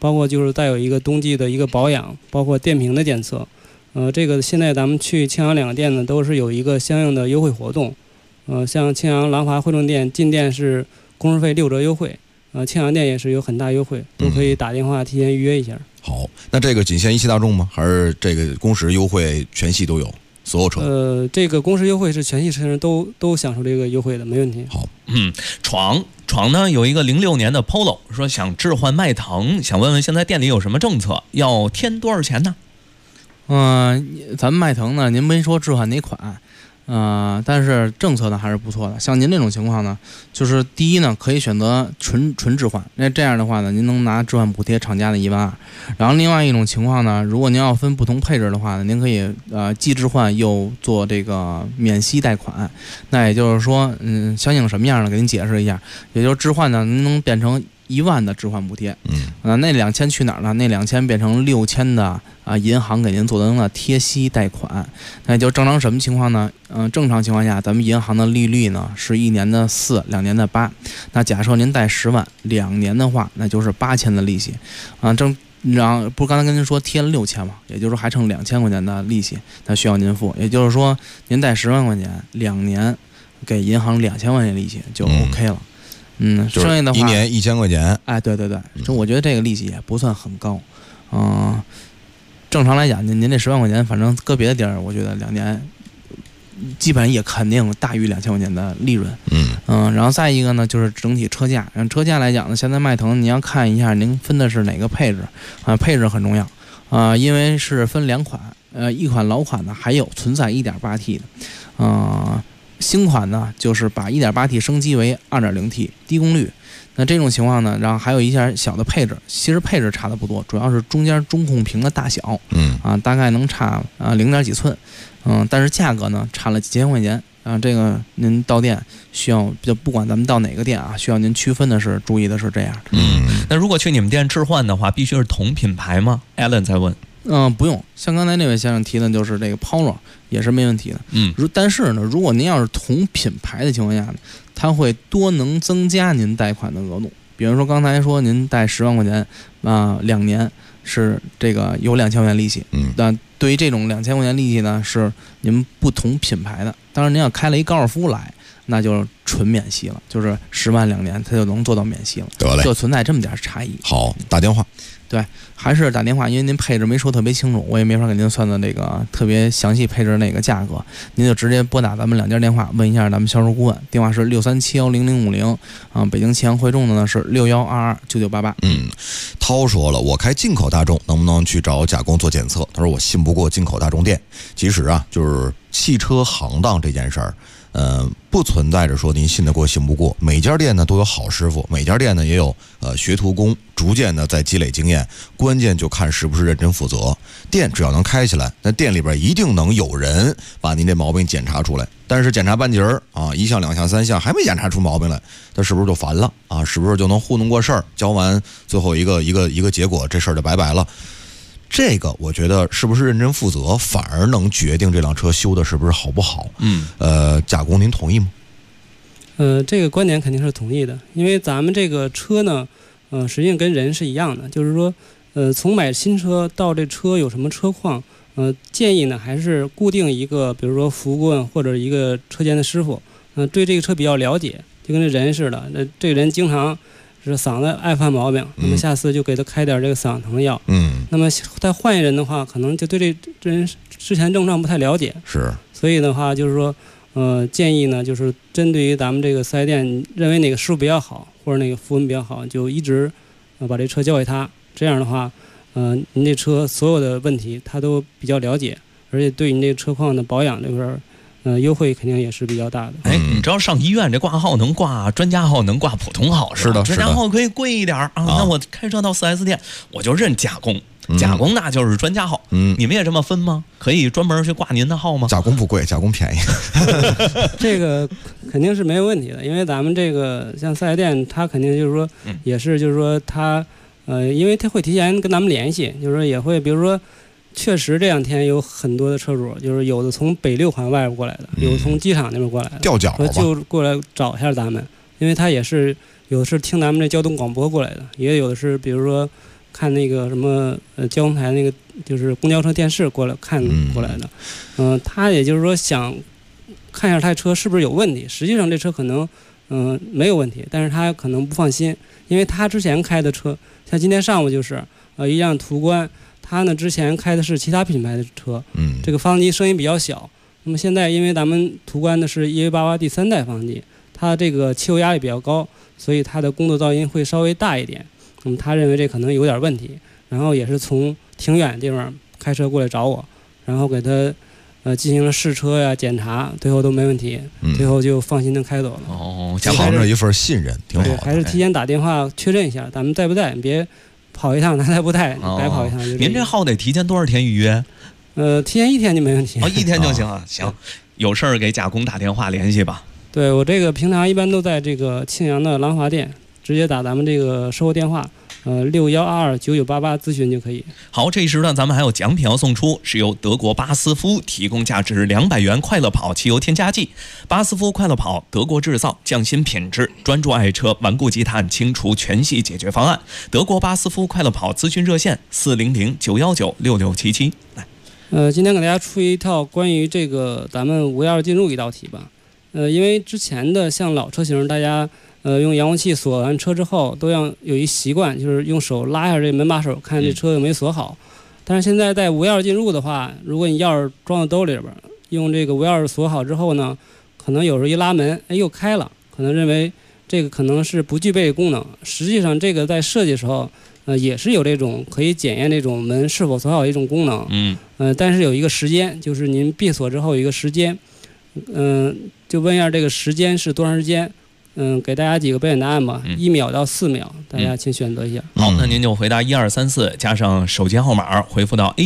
包括就是再有一个冬季的一个保养，包括电瓶的检测。这个现在咱们去庆阳2个店呢，都是有一个相应的优惠活动。像庆阳廊坊汇众店进店是工时费6折优惠，庆阳店也是有很大优惠，都可以打电话提前预约一下。 好，那这个仅限一汽大众吗？还是这个工时优惠全系都有？所有车？ 这个工时优惠是全系车人都享受这个优惠的，没问题。 好， 闯呢有一个06年的 Polo， 说想置换迈腾，想问问现在店里有什么政策，要添多少钱呢？ 咱们迈腾呢，您没说置换哪款。但是政策呢还是不错的。像您这种情况呢，就是第一呢，可以选择纯置换，那这样的话呢，您能拿置换补贴厂家的12000。然后另外一种情况呢，如果您要分不同配置的话呢，您可以既置换又做这个免息贷款。那也就是说，相应什么样的，给您解释一下。也就是置换呢，您能变成1万的置换补贴，那2000去哪儿呢？那2000变成6000的银行给您做的贴息贷款。那就正常什么情况呢？正常情况下，咱们银行的利率呢是1年的4%，2年的8%。那假设您贷10万，2年的话，那就是8000的利息。然后不是刚才跟您说贴了6000嘛，也就是说还剩2000块钱的利息，那需要您付。也就是说，您贷10万块钱，2年给银行2000块钱利息就 OK 了。剩下的话1 年1000块钱。 哎，对，这我觉得这个利息也不算很高。正常来讲，您这10万块钱，反正搁别的地儿，我觉得2年基本上也肯定大于2000块钱的利润。然后再一个呢，就是整体车价。车价来讲呢，现在迈腾你要看一下您分的是哪个配置配置很重要因为是分2款，一款老款呢还有存在 1.8T 的，新款呢就是把 1.8T 升级为 2.0T 低功率。那这种情况呢，然后还有一下小的配置，其实配置差的不多，主要是中间中控屏的大小，大概能差0点几寸，但是价格呢差了几千块钱。这个您到店需要，就不管咱们到哪个店需要您区分的是，注意的是这样的。 那如果去你们店置换的话，必须是同品牌吗 ？Alan 在问。 不用，像刚才那位先生提的，就是这个 Polo 也是没问题的。但是呢，如果您要是同品牌的情况下呢，它会多能增加您贷款的额度。比如说刚才说您贷10万块钱，2年是这个有2000块钱利息。但对于这种2000块钱利息呢，是您不同品牌的。当然您要开了一高尔夫来，那就纯免息了，就是10万2年，它就能做到免息了。 得嘞， 就存在这么点差异。 好，打电话。 对，还是打电话，因为您配置没说特别清楚，我也没法给您算的这个特别详细配置那个价格，您就直接拨打咱们2家电话，问一下咱们销售顾问，电话是63710050北京庆阳汇众的呢是61229988。 涛说了，我开进口大众，能不能去找甲工做检测？他说我信不过进口大众店。其实就是汽车行当这件事儿。不存在着说您信得过信不过，每家店呢都有好师傅，每家店呢也有学徒工，逐渐的在积累经验，关键就看是不是认真负责。店只要能开起来，那店里边一定能有人把您这毛病检查出来。但是检查半截儿1项2项3项还没检查出毛病来，他是不是就烦了是不是就能糊弄过事儿？交完最后一个结果，这事儿就拜拜了。这个我觉得是不是认真负责，反而能决定这辆车修的是不是好不好。甲工您同意吗？ 这个观点肯定是同意的，因为咱们这个车呢，实际上跟人是一样的，就是说，从买新车到这车有什么车况，建议呢还是固定一个，比如说服务顾问或者一个车间的师傅，对这个车比较了解，就跟这人似的，这个人经常是嗓子爱犯毛病，那么下次就给他开点这个嗓子疼药。那么再换一人的话，可能就对这人之前症状不太了解，所以的话就是说，建议呢就是针对于咱们这个4S店认为哪个师傅比较好，或者哪个服务比较好，就一直把这车交给他。这样的话，您这车所有的问题他都比较了解，而且对你这个车况的保养这块优惠肯定也是比较大的。 你知道上医院这挂号能挂专家号，能挂普通号是吧？专家号可以贵一点那我开车到4S店，我就认甲工。甲工那就是专家号，你们也这么分吗？可以专门去挂您的号吗？ 甲工不贵，甲工便宜。 这个肯定是没有问题的，因为咱们这个像4S店，他肯定就是说，也是就是说他因为他会提前跟咱们联系，就是说也会比如说。确实这2天有很多的车主，就是有的从北6环外边过来的，有的从机场那边过来的， 吊脚就过来找一下咱们，因为他也是有的是听咱们这交通广播过来的，也有的是比如说看那个什么交通台那个就是公交车电视过来看过来的，他也就是说想看一下他车是不是有问题，实际上这车可能没有问题，但是他可能不放心，因为他之前开的车，像今天上午就是一辆途观，他呢之前开的是其他品牌的车，这个发动机声音比较小，那么现在因为咱们途观的是EA88第3代发动机，它这个汽油压力比较高，所以它的工作噪音会稍微大一点，那么他认为这可能有点问题，然后也是从挺远的地方开车过来找我，然后给他进行了试车呀、检查，最后都没问题，最后就放心的开走了。 扛着一份信任，挺好的。 还是提前打电话确认一下，咱们在不在，你别跑一趟他在不在，白跑一趟。 您这号得提前多少天预约？ 提前1天就没问题。 1天就行啊。行，有事儿给甲工打电话联系吧。 对，我这个平常一般都在这个庆阳的兰华店，直接打咱们这个售后电话，61229988咨询就可以。 好，这一时段咱们还有奖品要送出，是由德国巴斯夫提供价值200元快乐跑汽油添加剂。巴斯夫快乐跑，德国制造，匠心品质，专注爱车，顽固积碳，清除全系解决方案。德国巴斯夫快乐跑咨询热线400-919-6677。 来，今天给大家出一套关于这个咱们无钥匙进入一道题吧。因为之前的像老车型，大家用遥控器锁完车之后，都要有一习惯，就是用手拉一下这门把手，看这车有没有锁好。但是现在在无钥匙进入的话，如果你钥匙装到兜里边，用这个无钥匙锁好之后呢，可能有时候一拉门，又开了，可能认为这个可能是不具备功能。实际上，这个在设计的时候，也是有这种可以检验这种门是否锁好的一种功能。但是有一个时间，就是您闭锁之后有一个时间。就问一下这个时间是多长时间？给大家几个标准答案吧，1秒到4秒，大家请选择一下。 好，那您就回答1234，加上手机号码，回复到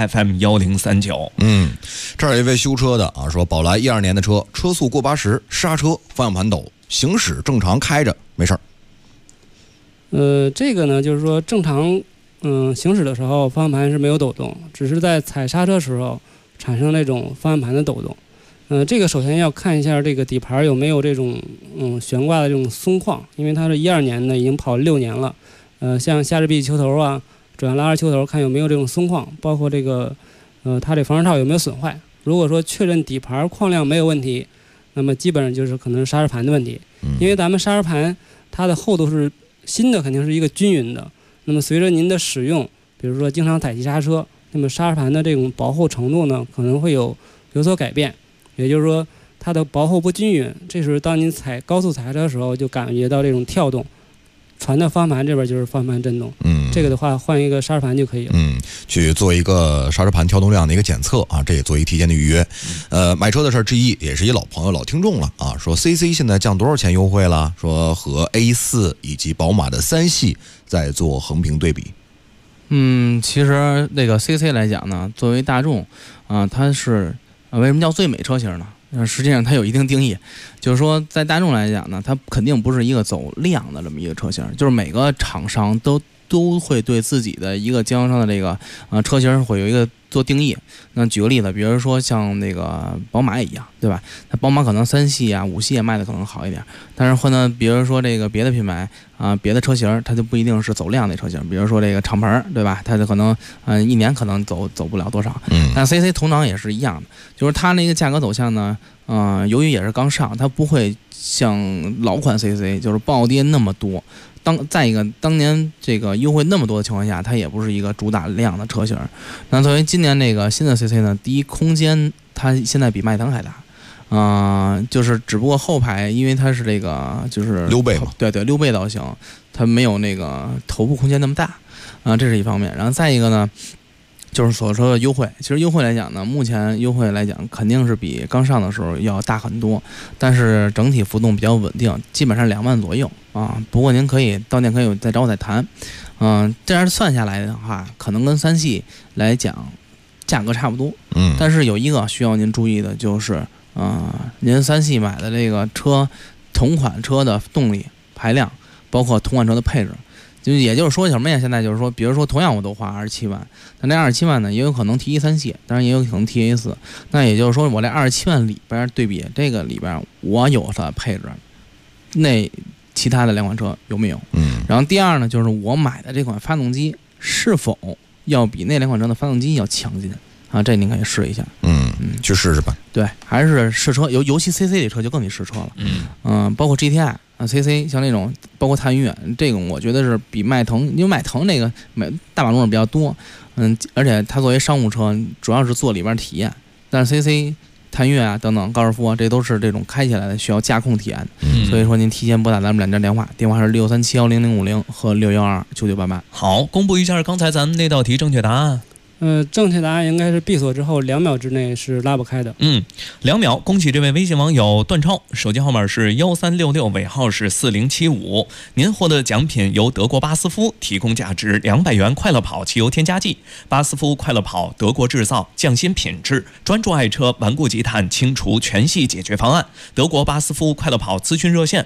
ACFM1039。 这儿有一位修车的啊，说宝来12年的车，车速过80，刹车，方向盘抖，行驶正常开着，没事儿。 这个呢，就是说正常行驶的时候方向盘是没有抖动，只是在踩刹车时候产生那种方向盘的抖动。这个首先要看一下这个底盘有没有这种悬挂的这种松旷，因为它是12年的，已经跑6年了。像夏日壁球头啊、转拉二球头，看有没有这种松旷，包括这个它这防尘套有没有损坏。如果说确认底盘况量没有问题，那么基本上就是可能是刹车盘的问题。因为咱们刹车盘它的厚度是新的，肯定是一个均匀的。那么随着您的使用，比如说经常踩急刹车，那么刹车盘的这种薄厚程度呢，可能会有所改变。也就是说，它的薄厚不均匀，这时候当您高速踩车的时候，就感觉到这种跳动，传到方向盘这边就是方向盘震动。这个的话换一个刹车盘就可以了。 去做一个刹车盘跳动量的一个检测啊，这也做一个提前的预约。买车的事儿之一，也是一老朋友、老听众了啊。说 CC 现在降多少钱优惠了？说和 A4 以及宝马的3系在做横屏对比。 其实那个 CC 来讲呢，作为大众它是。为什么叫最美车型呢？实际上它有一定定义，就是说在大众来讲呢，它肯定不是一个走量的这么一个车型，就是每个厂商都会对自己的一个经销商的这个车型会有一个做定义。那举个例子，比如说像那个宝马也一样，对吧？它宝马可能3系啊、5系卖的可能好一点，但是呢，比如说这个别的品牌别的车型，它就不一定是走量的车型。比如说这个敞篷，对吧？它就可能1年可能走不了多少。但 CC 同样也是一样的，就是它那个价格走向呢，由于也是刚上，它不会像老款 CC 就是暴跌那么多。再一个，当年这个优惠那么多的情况下，它也不是一个主打量的车型。那作为今年这个新的 CC 呢，第一空间它现在比迈腾还大，就是只不过后排因为它是这个就是溜背嘛， 对溜背造型，它没有那个头部空间那么大，这是一方面。然后再一个呢，就是所说的优惠，其实优惠来讲呢，目前优惠来讲肯定是比刚上的时候要大很多，但是整体浮动比较稳定，基本上2万左右啊。不过您可以到店可以再找我再谈，这样算下来的话，可能跟3系来讲价格差不多，但是有一个需要您注意的就是，您3系买的这个车，同款车的动力、排量，包括同款车的配置。也就是说什么呀？现在就是说，比如说同样我都花27万，但这27万呢，也有可能提3系，当然也有可能提A4。那也就是说，我这27万里边对比这个里边，我有的配置，那其他的2款车有没有？然后第二呢，就是我买的这款发动机是否要比那两款车的发动机要强劲啊？这您可以试一下。 去试试吧。 对，还是试车，尤其 CC 这车就更得试车了。包括 GTI 啊 ，CC 像那种，包括探岳，这个我觉得是比迈腾，因为迈腾那个大马路上比较多，而且它作为商务车，主要是做里边体验。但是 CC、探岳啊等等，高尔夫啊，这都是这种开起来的需要驾控体验的。所以说您提前拨打咱们2家电话，电话是637100050和6129988。 好，公布一下刚才咱们那道题正确答案。 正确答案应该是闭锁之后2秒之内是拉不开的。 2秒。恭喜这位微信网友段超，手机号码是1366，尾号是4075。您获得奖品由德国巴斯夫提供价值200元快乐跑汽油添加剂。巴斯夫快乐跑，德国制造，匠心品质，专注爱车，顽固积碳，清除全系解决方案。德国巴斯夫快乐跑咨询热线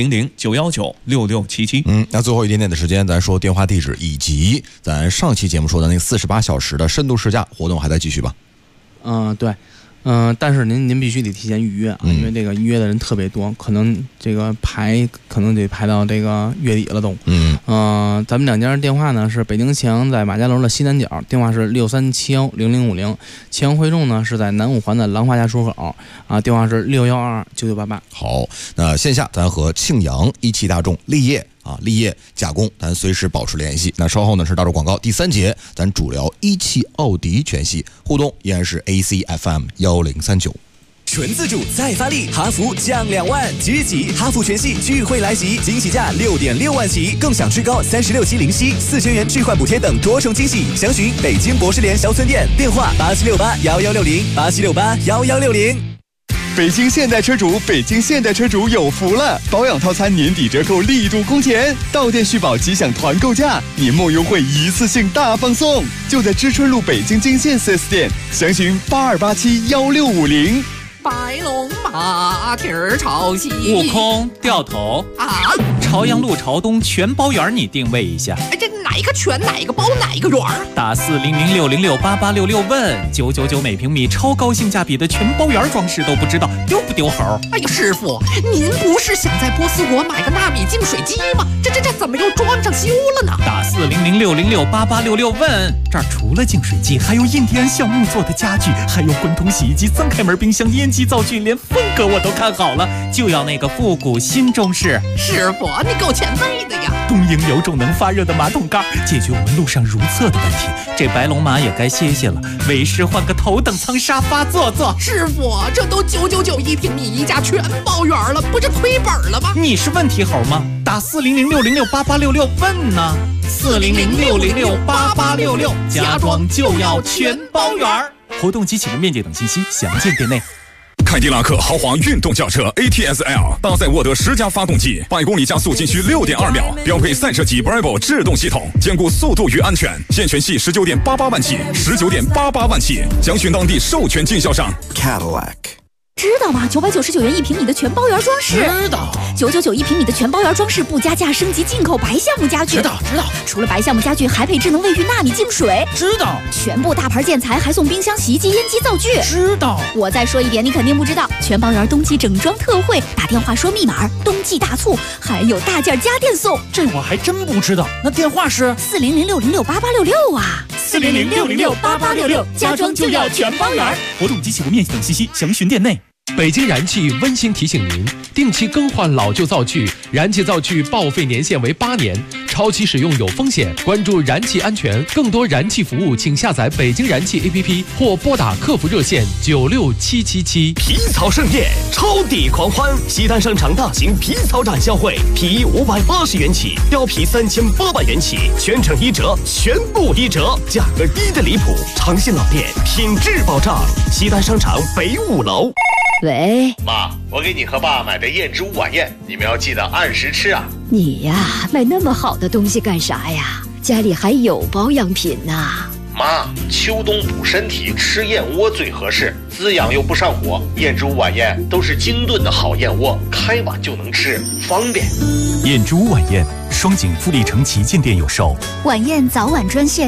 400-919-6677。 那最后一点点的时间，咱说电话地址以及咱上期节目说的那48小时的深度试驾活动还在继续吧？ 对，但是您必须得提前预约啊，因为这个预约的人特别多，可能这个可能得排到这个月底了都。咱们2家电话呢是北京庆阳在马家楼的西南角，电话是637100050；庆阳汇众呢是在南五环的廊华家出口啊，电话是6129988。 好，那线下咱和庆阳、一汽大众、立业加工，咱随时保持联系。那稍后呢是大众广告，第3节咱主聊一汽奥迪全系，互动依然是 ACFM1039。 纯自主再发力，哈弗降2万，即日起哈弗全系聚会来袭，惊喜价6.6万起，更享最高36期零息，4000元置换补贴等多重惊喜。详询北京博士联小村店，电话87681160，87681160。 北京现代车主有福了！保养套餐年底折扣力度空前，到店续保即享团购价，年末优惠一次性大放送，就在知春路北京金线 4S 店，详询82871650。 白龙马蹄儿朝西， 悟空掉头啊！ 朝阳路朝东全包圆，你定位一下。 这哪个全哪个包哪个圆？ 打400606886问999每平米，超高性价比的全包圆装饰都不知道丢不丢猴？ 哎呀，师傅，您不是想在波斯国买个纳米净水机吗？这怎么又装上修了呢？ 打400606886问，这儿除了净水机，还有印第安橡木做的家具，还有滚筒洗衣机、3开门冰箱、烟机灶具，连风格我都看好了，就要那个复古新中式。 师傅，你够前卫的呀！ 东营有种能发热的马桶盖，解决我们路上如厕的问题。这白龙马也该歇歇了，为师换个头等舱沙发坐坐。 师傅，这都999一平米，一家全包圆了，不是亏本了吗？ 你是问题猴吗？打400606886问呢，400606886，家装就要全包圆。活动及启动面积等信息详见店内。 凯迪拉克豪华运动轿车 ATS-L 搭载沃德10加发动机，100公里加速仅需6.2秒，标配赛车级 Bravo 制动系统，兼顾速度与安全。现全系19.88万起，19.88万起，详询当地授权经销商 Cadillac。 知道吗？999元一平米的全包圆装饰。 知道。 999一平米的全包圆装饰不加价升级进口白橡木家具。 知道。 除了白橡木家具，还配智能卫浴纳米净水。 知道。 全部大牌建材还送冰箱、洗衣机、烟机、灶具。 知道。 我再说一遍，你肯定不知道，全包圆冬季整装特惠，打电话说密码，冬季大促，还有大件家电送。 这我还真不知道。那电话是 400606886啊 ，400606886，家装就要全包圆。 活动及起步面积等信息详询店内。 北京燃气温馨提醒您，定期更换老旧灶具，燃气灶具报废年限为8年，超期使用有风险。关注燃气安全，更多燃气服务，请下载北京燃气 APP 或拨打客服热线96777。 皮草盛宴，超抵狂欢！西单商场大型皮草展销会，皮衣580元起，貂皮3800元起，全程1折，全部1折，价格低的离谱。诚信老店，品质保障。西单商场北5楼。 喂， 妈，我给你和爸买的燕之屋晚宴，你们要记得按时吃啊。 你呀，买那么好的东西干啥呀？家里还有保养品呢。 妈，秋冬补身体，吃燕窝最合适，滋养又不上火。燕之屋晚宴都是精炖的好燕窝，开碗就能吃，方便。 燕之屋晚宴，双井富力城旗舰店有售。 晚宴早晚专线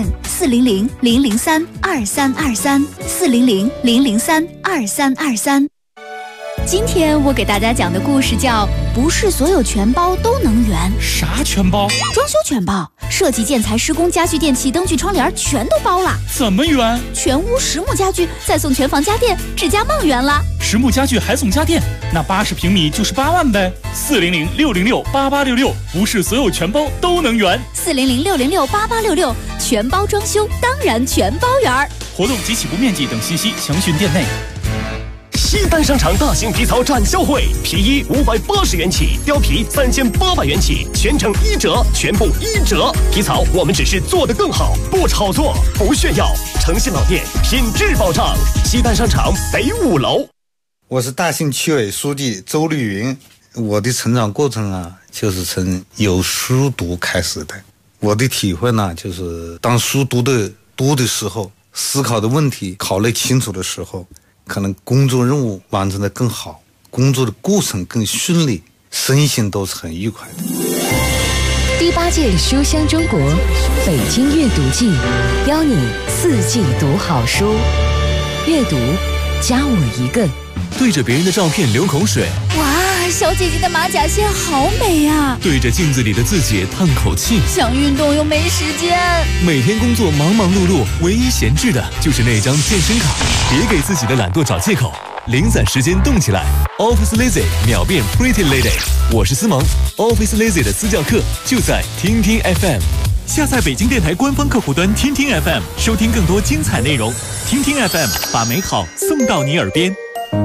400-003-2323，400-003-2323。今天我给大家讲的故事叫《不是所有全包都能圆》。 啥全包？ 装修全包。 设计、建材、施工、家具、电器、灯具、窗帘全都包了。 怎么圆？ 全屋实木家具，再送全房家电，只加梦圆了。 实木家具还送家电，那80平米就是8万呗。400-606-8866，不是所有全包都能圆。 400-606-8866，全包装修，当然全包圆。 活动及起步面积等信息详询店内。 西单商场大型皮草展销会，皮衣580元起，貂皮3800元起，全程1折，全部1折。皮草我们只是做得更好，不炒作，不炫耀，诚信老店，品质保障。西单商场北5楼。 我是大兴区委书记周绿云。我的成长过程啊，就是从有书读开始的。我的体会呢，就是当书读的多的时候，思考的问题考虑清楚的时候，可能工作任务完成的更好，工作的过程更顺利，身心都是很愉快的。 第8届书香中国北京阅读季，邀你4季读好书，阅读加我一个。 对着别人的照片流口水， 哇，小姐姐的马甲线好美呀！ 对着镜子里的自己叹口气， 想运动又没时间。 每天工作忙忙碌碌，唯一闲置的就是那张健身卡。别给自己的懒惰找借口，零散时间动起来。Office Lazy 秒变 Pretty Lady， 我是思萌。Office Lazy 的私教课就在听听 FM。 下载北京电台官方客户端听听 FM， 收听更多精彩内容。听听 FM， 把美好送到你耳边。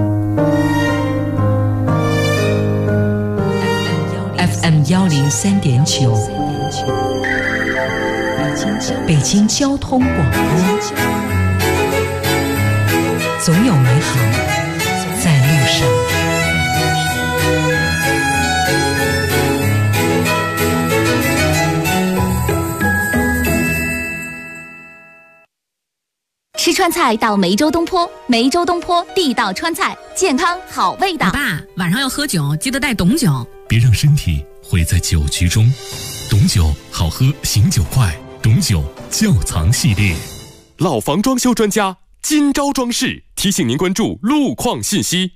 FM 103.9，北京交通广播，总有美好在路上。 吃川菜到梅州东坡，梅州东坡地道川菜，健康好味道。 爸，晚上要喝酒，记得带董酒。 别让身体毁在酒局中，董酒好喝，醒酒快。董酒窖藏系列， 老房装修专家今朝装饰提醒您关注路况信息。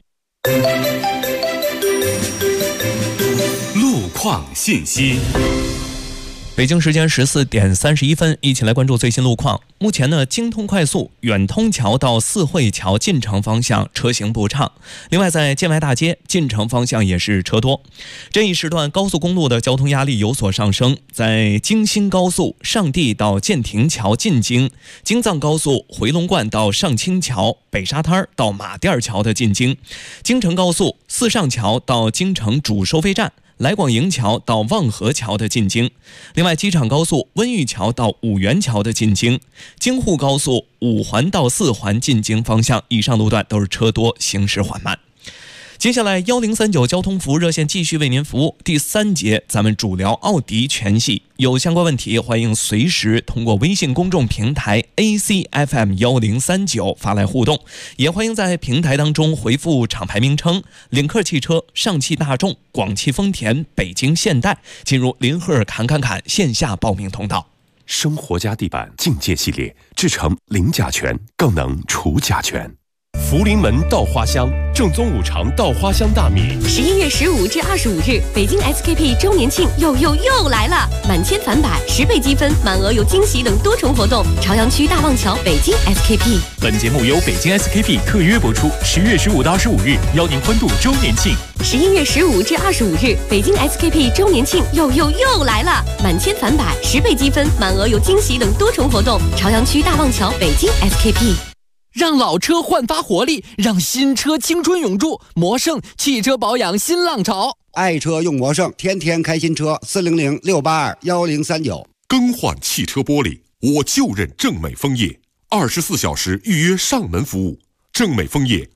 路况信息。 北京时间14点31分，一起来关注最新路况。目前呢，京通快速远通桥到四惠桥进城方向车行不畅，另外在建外大街进城方向也是车多。这一时段高速公路的交通压力有所上升，在京新高速上地到建亭桥进京，京藏高速回龙观到上清桥、北沙滩到马甸桥的进京，京承高速四上桥到京承主收费站、来广营桥到望河桥的进京，另外机场高速温榆桥到五原桥的进京，京沪高速五环到四环进京方向以上路段都是车多，行驶缓慢。接下来1039交通服务热线继续为您服务。第3节咱们主聊奥迪全系，有相关问题欢迎随时通过微信公众平台 ACFM1039 发来互动，也欢迎在平台当中回复厂牌名称领克汽车、上汽大众、广汽丰田、北京现代，进入林赫尔侃线下报名通道。 生活家地板境界系列，制成零甲醛，更能除甲醛。福临门稻花香，正宗五常稻花香大米。 11月15至25日，北京 SKP 周年庆又来了！满千返百，10倍积分，满额有惊喜等多重活动。朝阳区大望桥北京 SKP。 本节目由北京 SKP 特约播出。10月15到25日，邀您欢度周年庆。 11月15至25日，北京 SKP 周年庆又来了！满千返百，10倍积分，满额有惊喜等多重活动。朝阳区大望桥北京 SKP。 让老车焕发活力，让新车青春永驻。魔胜汽车保养新浪潮， 爱车用魔胜，天天开新车。400-682-1039。 更换汽车玻璃，我就认正美枫叶，24小时预约上门服务。正美枫叶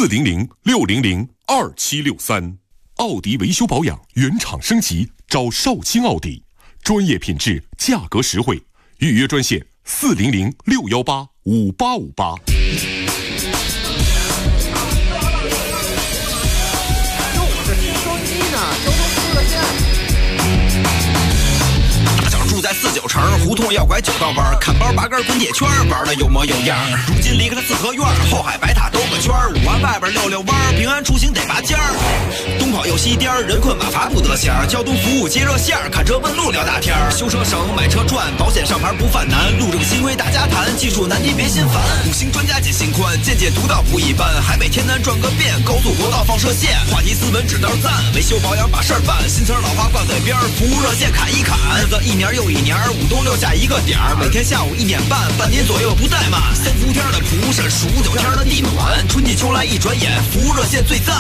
400-600-2763。奥迪维修保养原厂升级，找少卿奥迪，专业品质，价格实惠。预约专线400-618-5858。 在49城，胡同要拐9道弯，看包8根滚铁圈，玩的有模有样。如今离开了四合院，后海白塔兜个圈，5环外边溜溜弯，平安出行得拔尖儿。东跑又西颠，人困马乏不得闲，交通服务接热线，看车问路聊大天，修车省买车赚，保险上牌不犯难，路政新规大家谈，技术难题别心烦。5星专家解心宽，见解独到不一般，海北天南转个遍，高速国道放射线，话题斯文指道赞，维修保养把事儿办，新词老话挂嘴边，服务热线砍一砍，日子一年又一年，5冬6夏一个点儿，每天下午1点半，半年左右不怠慢。3伏天的蒲山，数9天的地暖，春季秋来一转眼，服务热线最赞。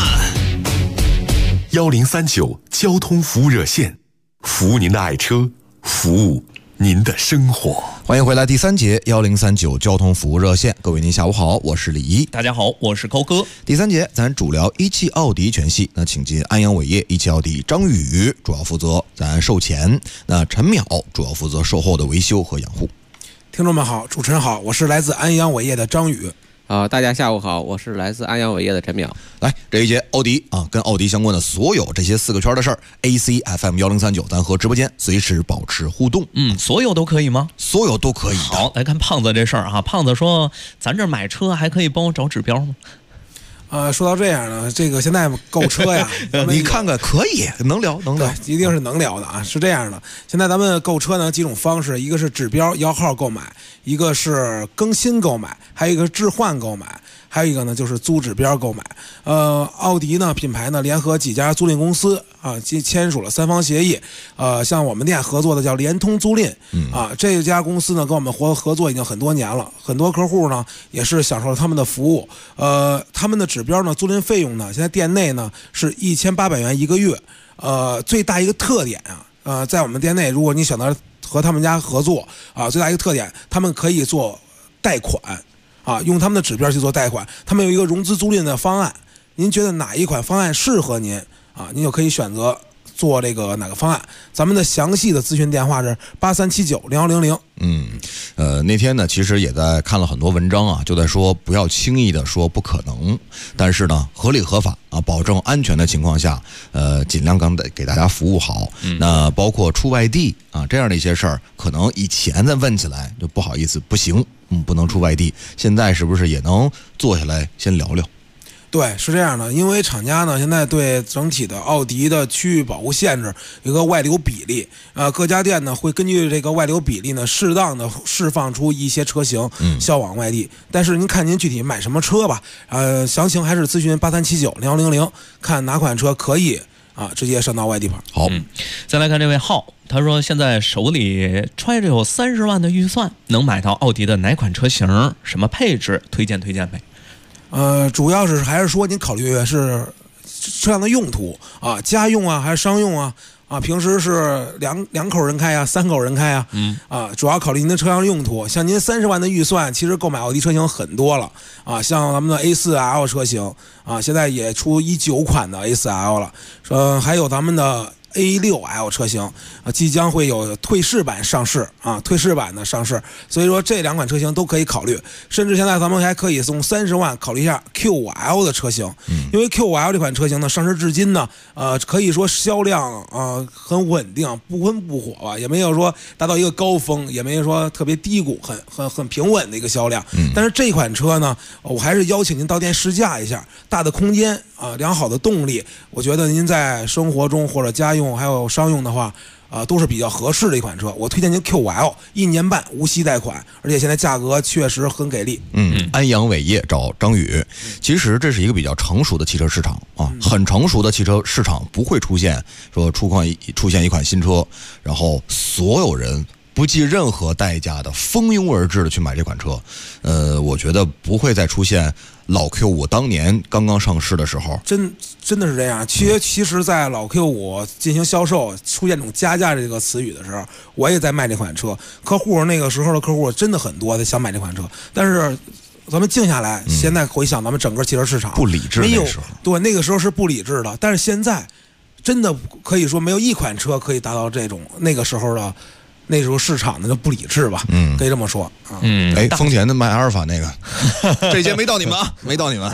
1039交通服务热线，服务您的爱车，服务您的生活。 欢迎回来第3节1039交通服务热线，各位您下午好，我是李一。 大家好，我是高哥。 第3节咱主聊一汽奥迪全系，那请进安阳伟业一汽奥迪张宇主要负责咱售前，那陈淼主要负责售后的维修和养护。 听众们好，主持人好，我是来自安阳伟业的张宇。 大家下午好，我是来自安阳伟业的陈淼。 来，这一节奥迪啊，跟奥迪相关的所有这些4个圈的事儿 ，AC FM 1039，咱和直播间随时保持互动。 所有都可以吗？ 所有都可以。 好，来看胖子这事儿哈。胖子说，咱这买车还可以帮我找指标吗？ 说到这样呢，这个现在购车呀， 你看看可以，能聊， 一定是能聊的啊。是这样的，现在咱们购车呢几种方式，一个是指标摇号购买，一个是更新购买，还有一个是置换购买，还有一个呢就是租指标购买。奥迪呢品牌呢联合几家租赁公司啊，签署了3方协议。像我们店合作的叫联通租赁啊，这家公司呢跟我们合作已经很多年了，很多客户呢也是享受了他们的服务。他们的指标呢租赁费用呢现在店内呢是1800元一个月。最大一个特点啊，在我们店内，如果你选择和他们家合作啊，最大一个特点，他们可以做贷款啊，用他们的指标去做贷款。他们有一个融资租赁的方案，您觉得哪一款方案适合您啊？您就可以选择做这个哪个方案。咱们的详细的咨询电话是83790100。 那天呢，其实也在看了很多文章啊，就在说不要轻易的说不可能，但是呢，合理合法啊，保证安全的情况下，尽量给大家服务好。那包括出外地啊这样的一些事儿，可能以前再问起来就不好意思，不行，不能出外地。现在是不是也能坐下来先聊聊？ 对，是这样的，因为厂家呢现在对整体的奥迪的区域保护限制有一个外流比例，各家店呢会根据这个外流比例呢适当的释放出一些车型销往外地。但是您看您具体买什么车吧，详情还是咨询83790100，看哪款车可以直接上到外地牌。 好， 再来看这位浩，他说现在手里揣着有30万的预算，能买到奥迪的哪款车型？什么配置？推荐呗。 主要是还是说您考虑是车辆的用途啊，家用啊还是商用啊？平时是两口人开啊，3口人开啊？主要考虑您的车辆用途。像您30万的预算，其实购买奥迪车型很多了啊，像咱们的 A4L 车型啊，现在也出19款的 A4L 了，还有咱们的A6L 车型即将会有退市版上市啊，退市版的上市，所以说这2款车型都可以考虑，甚至现在咱们还可以送30万考虑一下 Q5L 的车型，因为 Q5L 这款车型呢上市至今呢，可以说销量很稳定，不温不火吧，也没有说达到一个高峰，也没有说特别低谷，很平稳的一个销量。但是这款车呢，我还是邀请您到店试驾一下，大的空间良好的动力，我觉得您在生活中或者家用还有商用的话都是比较合适的一款车。我推荐您 Q5L，1年半无息贷款，而且现在价格确实很给力。 安阳伟业找张宇，其实这是一个比较成熟的汽车市场啊，很成熟的汽车市场不会出现说出现一款新车，然后所有人不计任何代价的蜂拥而至的去买这款车。我觉得不会再出现老 Q5 当年刚刚上市的时候， 真的是这样。其实在老 Q5 进行销售出现这种加价这个词语的时候，我也在卖这款车。那个时候的客户真的很多，想买这款车。但是咱们静下来，现在回想咱们整个汽车市场不理智， 没有对那个时候是不理智的。但是现在真的可以说没有一款车可以达到这种那个时候的。那时候市场的就不理智吧，可以这么说。 丰田的卖阿尔法那个，这届没到你们啊，没到你们。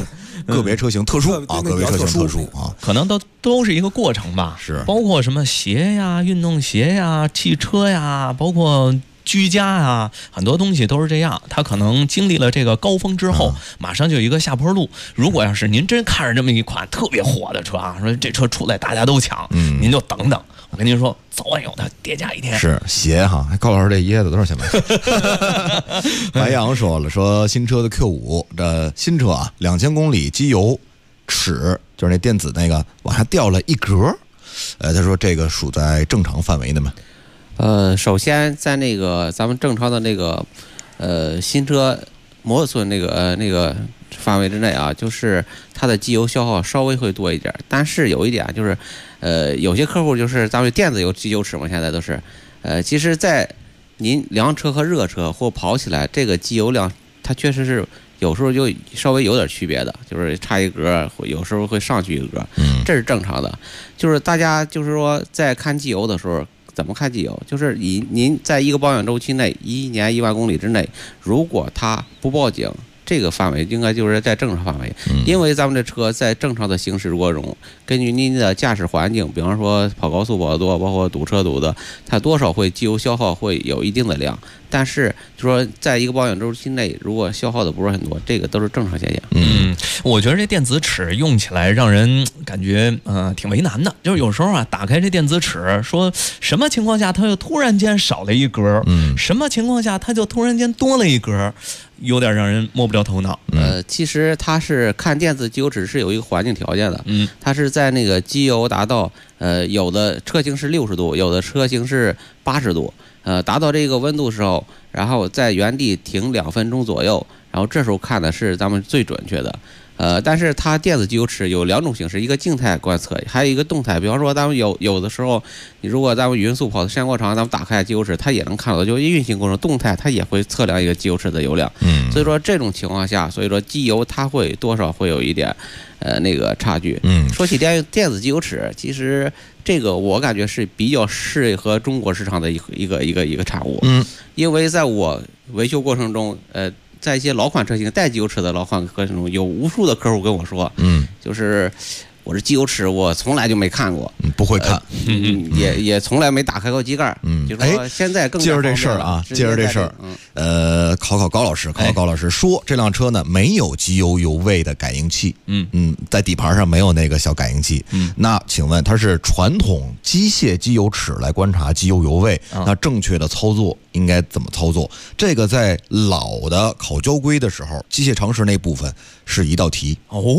个别车型特殊啊，个别车型特殊啊， 可能都是一个过程吧。 是， 包括什么鞋呀、运动鞋呀、汽车呀，包括居家呀，很多东西都是这样。它可能经历了这个高峰之后，马上就有一个下坡路。如果要是您真看着这么一款特别火的车啊，说这车出来大家都抢，您就等等。我跟您说，早晚有的跌价一天。 是鞋哈，高老师这椰子多少钱买？白杨说了，说新车的 Q5 这新车啊，2000公里机油尺就是那电子那个往下掉了一格，他说这个属在正常范围的吗？ 首先在那个咱们正常的那个新车摩托村那个范围之内啊，就是它的机油消耗稍微会多一点，但是有一点就是。有些客户就是咱们电子油机油尺嘛，现在都是，其实，在您凉车和热车或跑起来，这个机油量它确实是有时候就稍微有点区别的，就是差一格，有时候会上去一格，这是正常的。就是大家就是说在看机油的时候，怎么看机油？就是您在一个保养周期内，1年1万公里之内，如果它不报警。这个范围应该就是在正常范围，因为咱们这车在正常的行驶过程中，根据您的驾驶环境，比方说跑高速跑得多，包括堵车堵的，它多少会机油消耗会有一定的量，但是就说在一个保养周期内，如果消耗的不是很多，这个都是正常现象。 我觉得这电子尺用起来让人感觉挺为难的，就是有时候啊，打开这电子尺，说什么情况下它又突然间少了一格，什么情况下它就突然间多了一格。有点让人摸不着头脑。 其实它是看电子机油尺是有一个环境条件的，它是在那个机油达到有的车型是60度，有的车型是80度，达到这个温度的时候，然后在原地停2分钟左右，然后这时候看的是咱们最准确的。但是它电子机油尺有2种形式，一个静态观测，还有一个动态。比方说，咱们有的时候，你如果咱们匀速跑的时间过长，咱们打开机油尺，它也能看到，就运行过程动态，它也会测量一个机油尺的油量。所以说这种情况下，所以说机油它会多少会有一点那个差距。说起电子机油尺，其实这个我感觉是比较适合中国市场的一个产物。因为在我维修过程中，在一些老款车型带机油尺的老款车型中，有无数的客户跟我说，就是我这机油尺我从来就没看过， 不会看， 也从来没打开过机盖，就说现在更接着这事儿啊，接着这事儿，考高老师，高老师说这辆车呢没有机油油位的感应器，在底盘上没有那个小感应器，那请问它是传统机械机油尺来观察机油油位，那正确的操作应该怎么操作？这个在老的考交规的时候，机械常识那部分是一道题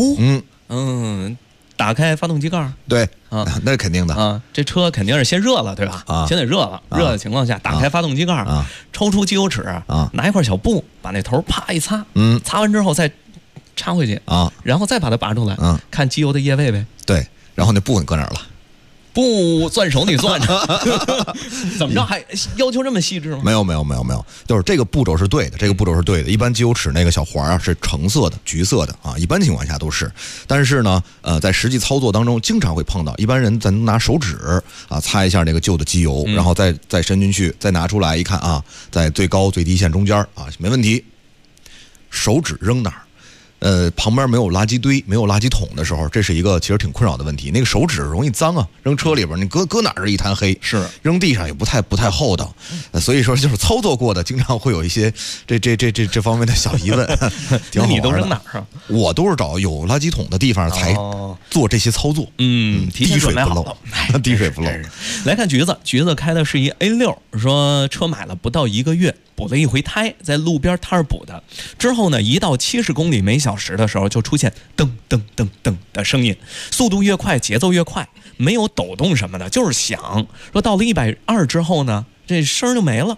打开发动机盖， 对啊，那是肯定的啊。这车肯定是先热了，对吧？先得热了，热的情况下打开发动机盖，抽出机油尺，拿一块小布把那头啪一擦，擦完之后再插回去然后再把它拔出来，看机油的液位呗。 对，然后那布你搁哪儿了？ 不攥手你攥着，怎么着还要求这么细致吗？ 没有，就是这个步骤是对的，一般机油尺那个小环啊是橙色的、橘色的啊，一般情况下都是。但是呢，在实际操作当中，经常会碰到，一般人咱拿手指啊擦一下那个旧的机油，然后再伸进去，再拿出来一看啊，在最高最低线中间啊，没问题。手指扔哪儿？旁边没有垃圾堆、没有垃圾桶的时候，这是一个其实挺困扰的问题。那个手指容易脏啊，扔车里边，你搁哪儿是一滩黑， 是扔地上也不太厚道。所以说，就是操作过的，经常会有一些这方面的小疑问。 那你都扔哪儿啊？ 我都是找有垃圾桶的地方才做这些操作。 提前准备好了， 滴水不漏。 来看橘子开的是一 A6，说车买了不到1个月。补了一回胎，在路边摊儿补的。之后呢，一到70公里每小时的时候，就出现噔噔噔噔的声音，速度越快，节奏越快，没有抖动什么的，就是响。说到了120之后呢，这声就没了。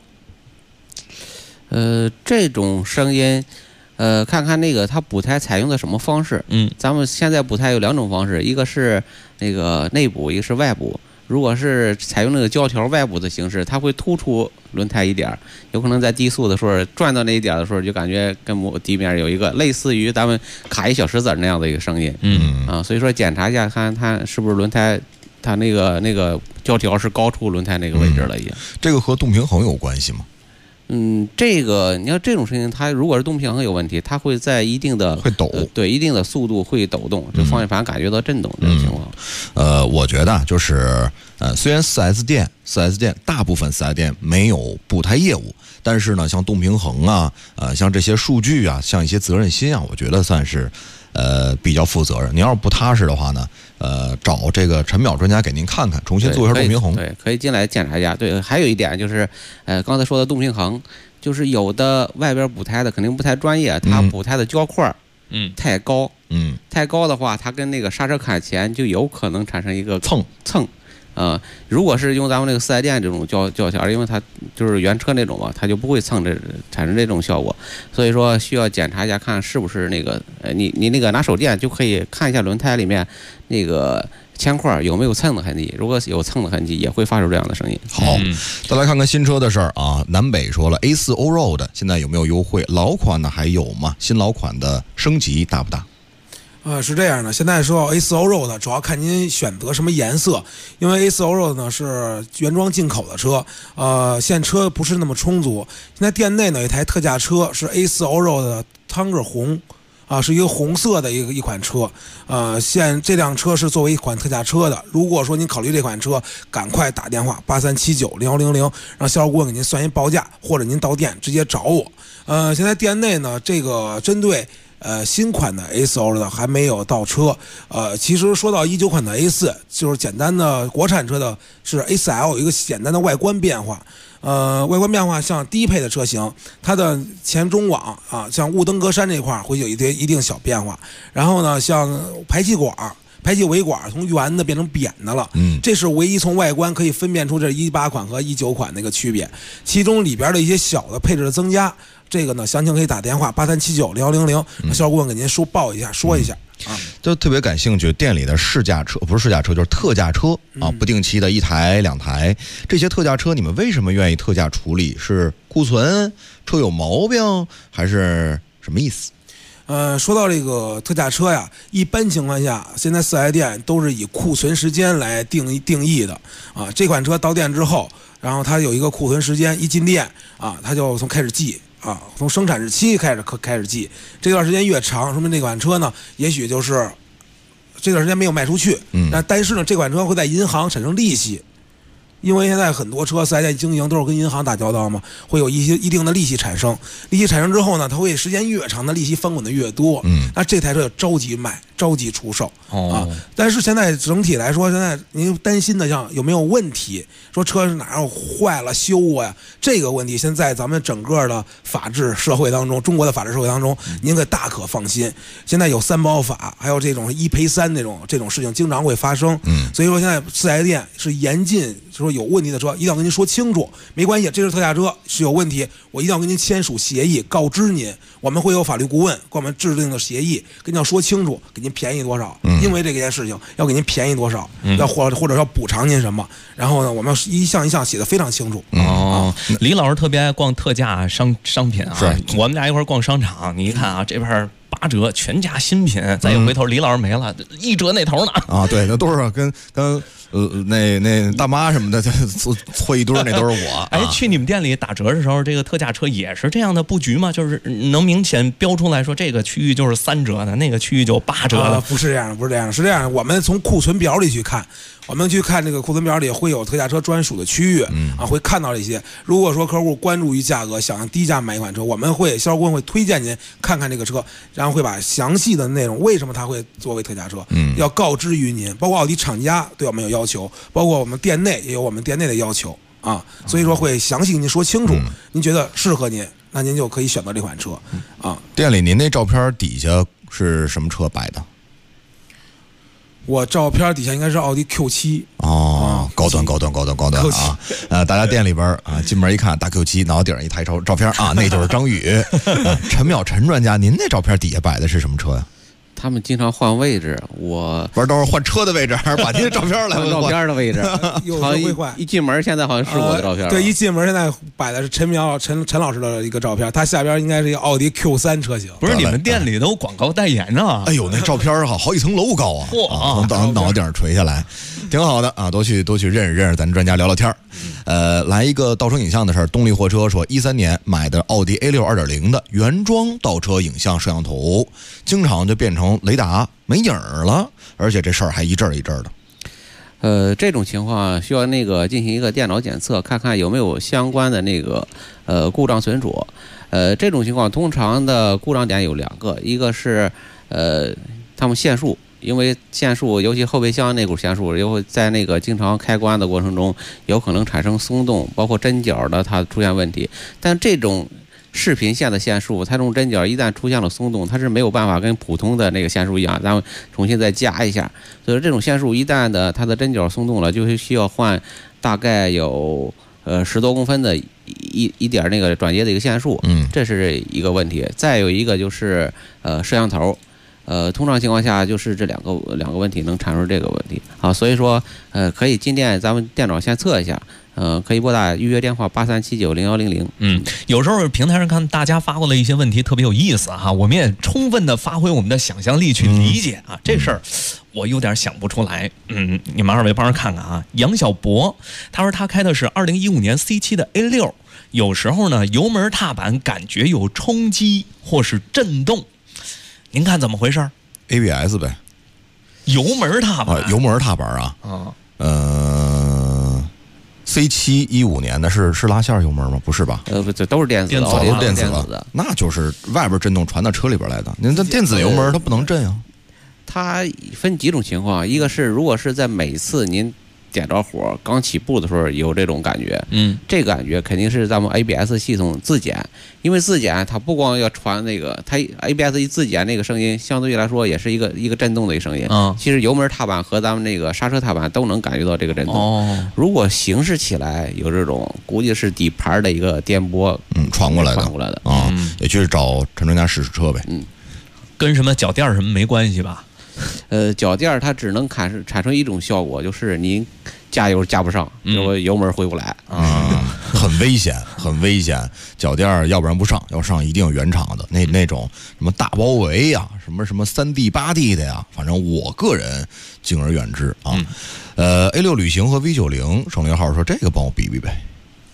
这种声音，看看那个它补胎采用的什么方式。咱们现在补胎有2种方式，一个是那个内补，一个是外补。如果是采用那个胶条外补的形式，它会突出轮胎一点，有可能在低速的时候转到那一点的时候，就感觉跟地面有一个类似于咱们卡一小石子那样的一个声音。所以说检查一下，看它是不是轮胎，它那个胶条是高出轮胎那个位置了已经。 这个和动平衡有关系吗？ 这个你要这种事情，它如果是动平衡有问题，它会在一定的会抖， 对一定的速度会抖动，这方向盘感觉到震动这种情况。 我觉得就是虽然4S店大部分4S店没有补胎业务，但是呢，像动平衡啊，像这些数据啊，像一些责任心啊，我觉得算是比较负责任。你要是不踏实的话呢，找这个陈淼专家给您看看，重新做一下动平衡。 对，可以进来检查一下。对，还有一点就是，刚才说的动平衡，就是有的外边补胎的肯定不太专业，它补胎的胶块太高，太高的话，它跟那个刹车坎前就有可能产生一个蹭。如果是用咱们那个4S店这种胶条，因为它就是原车那种嘛，它就不会产生这种效果，所以说需要检查一下，看是不是那个你那个拿手电就可以看一下轮胎里面那个铅块有没有蹭的痕迹，如果有蹭的痕迹，也会发出这样的声音。 好，再来看看新车的事儿啊。南北说了 A4 Allroad 现在有没有优惠？老款的还有吗？新老款的升级大不大？ 是这样的，现在说 A4 Allroad 主要看您选择什么颜色，因为 A4 Allroad 呢是原装进口的车，现在车不是那么充足。现在店内呢有一台特价车是 A4 Allroad 的汤格红，是一个红色的一款车，现这辆车是作为一款特价车的。如果说您考虑这款车，赶快打电话83790100，让销售顾问给您算一报价，或者您到店直接找我。现在店内呢，这个针对新款的 A4 Allroad 还没有到车。其实说到19款的 A4，就是简单的国产车的是 A4L 有一个简单的外观变化。外观变化像低配的车型，它的前中网像雾灯格栅这块会有一定小变化。然后呢，像排气尾管从圆的变成扁的了，这是唯一从外观可以分辨出这18款和19款的一个区别。其中里边的一些小的配置的增加，这个呢详情可以打电话83790100，销售顾问给您说一下。 就特别感兴趣，店里的试驾车不是试驾车就是特价车不定期的1台2台，这些特价车你们为什么愿意特价处理？是库存、车有毛病，还是什么意思？ 说到这个特价车呀，一般情况下，现在4S店都是以库存时间来定义的这款车到店之后，然后它有一个库存时间，一进店它就从开始记。从生产日期开始记，这段时间越长，说明这款车呢，也许就是这段时间没有卖出去。但是呢，这款车会在银行产生利息，因为现在很多车4S店经营都是跟银行打交道嘛，会有一定的利息产生。利息产生之后呢，它会时间越长的利息翻滚的越多。那这台车着急卖，着急出售但是现在整体来说，现在您担心的像有没有问题，说车是哪有坏了修过呀？这个问题现在咱们整个的法治社会当中，中国的法治社会当中，您可大可放心。现在有3保法，还有这种1赔3这种事情经常会发生。所以说现在4S店是严禁说有问题的车一定要跟您说清楚，没关系，这是特价车是有问题，我一定要跟您签署协议，告知您，我们会有法律顾问给我们制定的协议，跟您要说清楚，给您便宜多少，因为这件事情要给您便宜多少，要或者要补偿您什么，然后呢，我们要一项一项写的非常清楚。 李老师特别爱逛特价商品我们俩一块逛商场，你一看这边8折全家新品，再一回头李老师没了，1折那头呢对，那都是跟那大妈什么的搓一堆，那都是我。 去你们店里打折的时候，这个特价车也是这样的布局吗？就是能明显标出来说这个区域就是3折的，那个区域就8折的？ 不是这样，是这样。我们从库存表里去看，我们去看这个库存表里会有特价车专属的区域会看到这些。如果说客户关注于价格，想低价买一款车，我们销售顾问会推荐您看看这个车，然后会把详细的内容，为什么它会作为特价车，要告知于您。包括奥迪厂家对我们有要求，包括我们店内也有我们店内的要求所以说会详细跟您说清楚，您觉得适合您，那您就可以选择这款车店里您那照片底下是什么车摆的？ 我照片底下应该是奥迪 Q7 高端大家店里边进门一看大 Q7，脑袋顶上一台照片那就是张宇。陈淼陈专家，您那照片底下摆的是什么车呀？ 他们经常换位置，我不是都是换车的位置，还是把您的照片来换照片的位置？好像一进门现在好像是我的照片。 对，一进门现在摆的是陈老师的一个照片，他下边应该是一个奥迪 Q3 车型。 不是，你们店里都广告代言啊？ 哎呦，那照片好几层楼高从脑袋顶上垂下来。 挺好的啊，多去认识咱专家聊聊天来一个倒车影像的事儿。动力货车说，13年买的奥迪 A6 2.0的原装倒车影像摄像头，经常就变成雷达没影儿了，而且这事儿还一阵儿一阵儿的。 这种情况需要进行一个电脑检测，看看有没有相关的故障存储。这种情况通常的故障点有2个，一个是他们线束，因为线束尤其后备箱那股线束，又会在经常开关的过程中有可能产生松动，包括针脚的它出现问题。但这种视频线的线束，它这种针脚一旦出现了松动，它是没有办法跟普通的线束一样，咱们重新再加一下。所以这种线束一旦它的针脚松动了，就会需要换大概有10多公分的一点转接的一个线束，这是一个问题。再有一个就是摄像头。通常情况下就是这两个问题能产生这个问题啊，所以说可以进店咱们电脑先测一下，可以拨打预约电话83790100。 有时候平台上看大家发过的一些问题特别有意思哈，我们也充分的发挥我们的想象力去理解啊，这事儿我有点想不出来。你们2位帮着看看啊。杨小博他说他开的是2015年 C7 的 A6， 有时候呢油门踏板感觉有冲击或是震动。您看怎么回事 ？ABS 呗， 油门踏板， 油门踏板啊。C7 15年的是拉线油门吗？不是吧？ 这都是电子的， 都是电子的，那就是外边震动传到车里边来的。您这电子油门它不能震啊。 它分几种情况，一个是如果是在每次您点着火刚起步的时候有这种感觉，这个感觉肯定是咱们 ABS 系统自检，因为自检它不光要传它 ABS 一自检声音相对于来说也是一个震动的一个声音。其实油门踏板和咱们刹车踏板都能感觉到这个震动。如果行驶起来有这种，估计是底盘的一个颠簸传过来的啊，也去找陈专家试试车呗。 跟什么脚垫什么没关系吧？ 脚垫它只能产生一种效果，就是您加油加不上，油门回不来很危险，很危险。脚垫要不然不上，要上一定有原厂的那种什么大包围呀，什么3D 8D 的呀，反正我个人敬而远之啊。A6 旅行和 V90，省略号说这个帮我比比呗。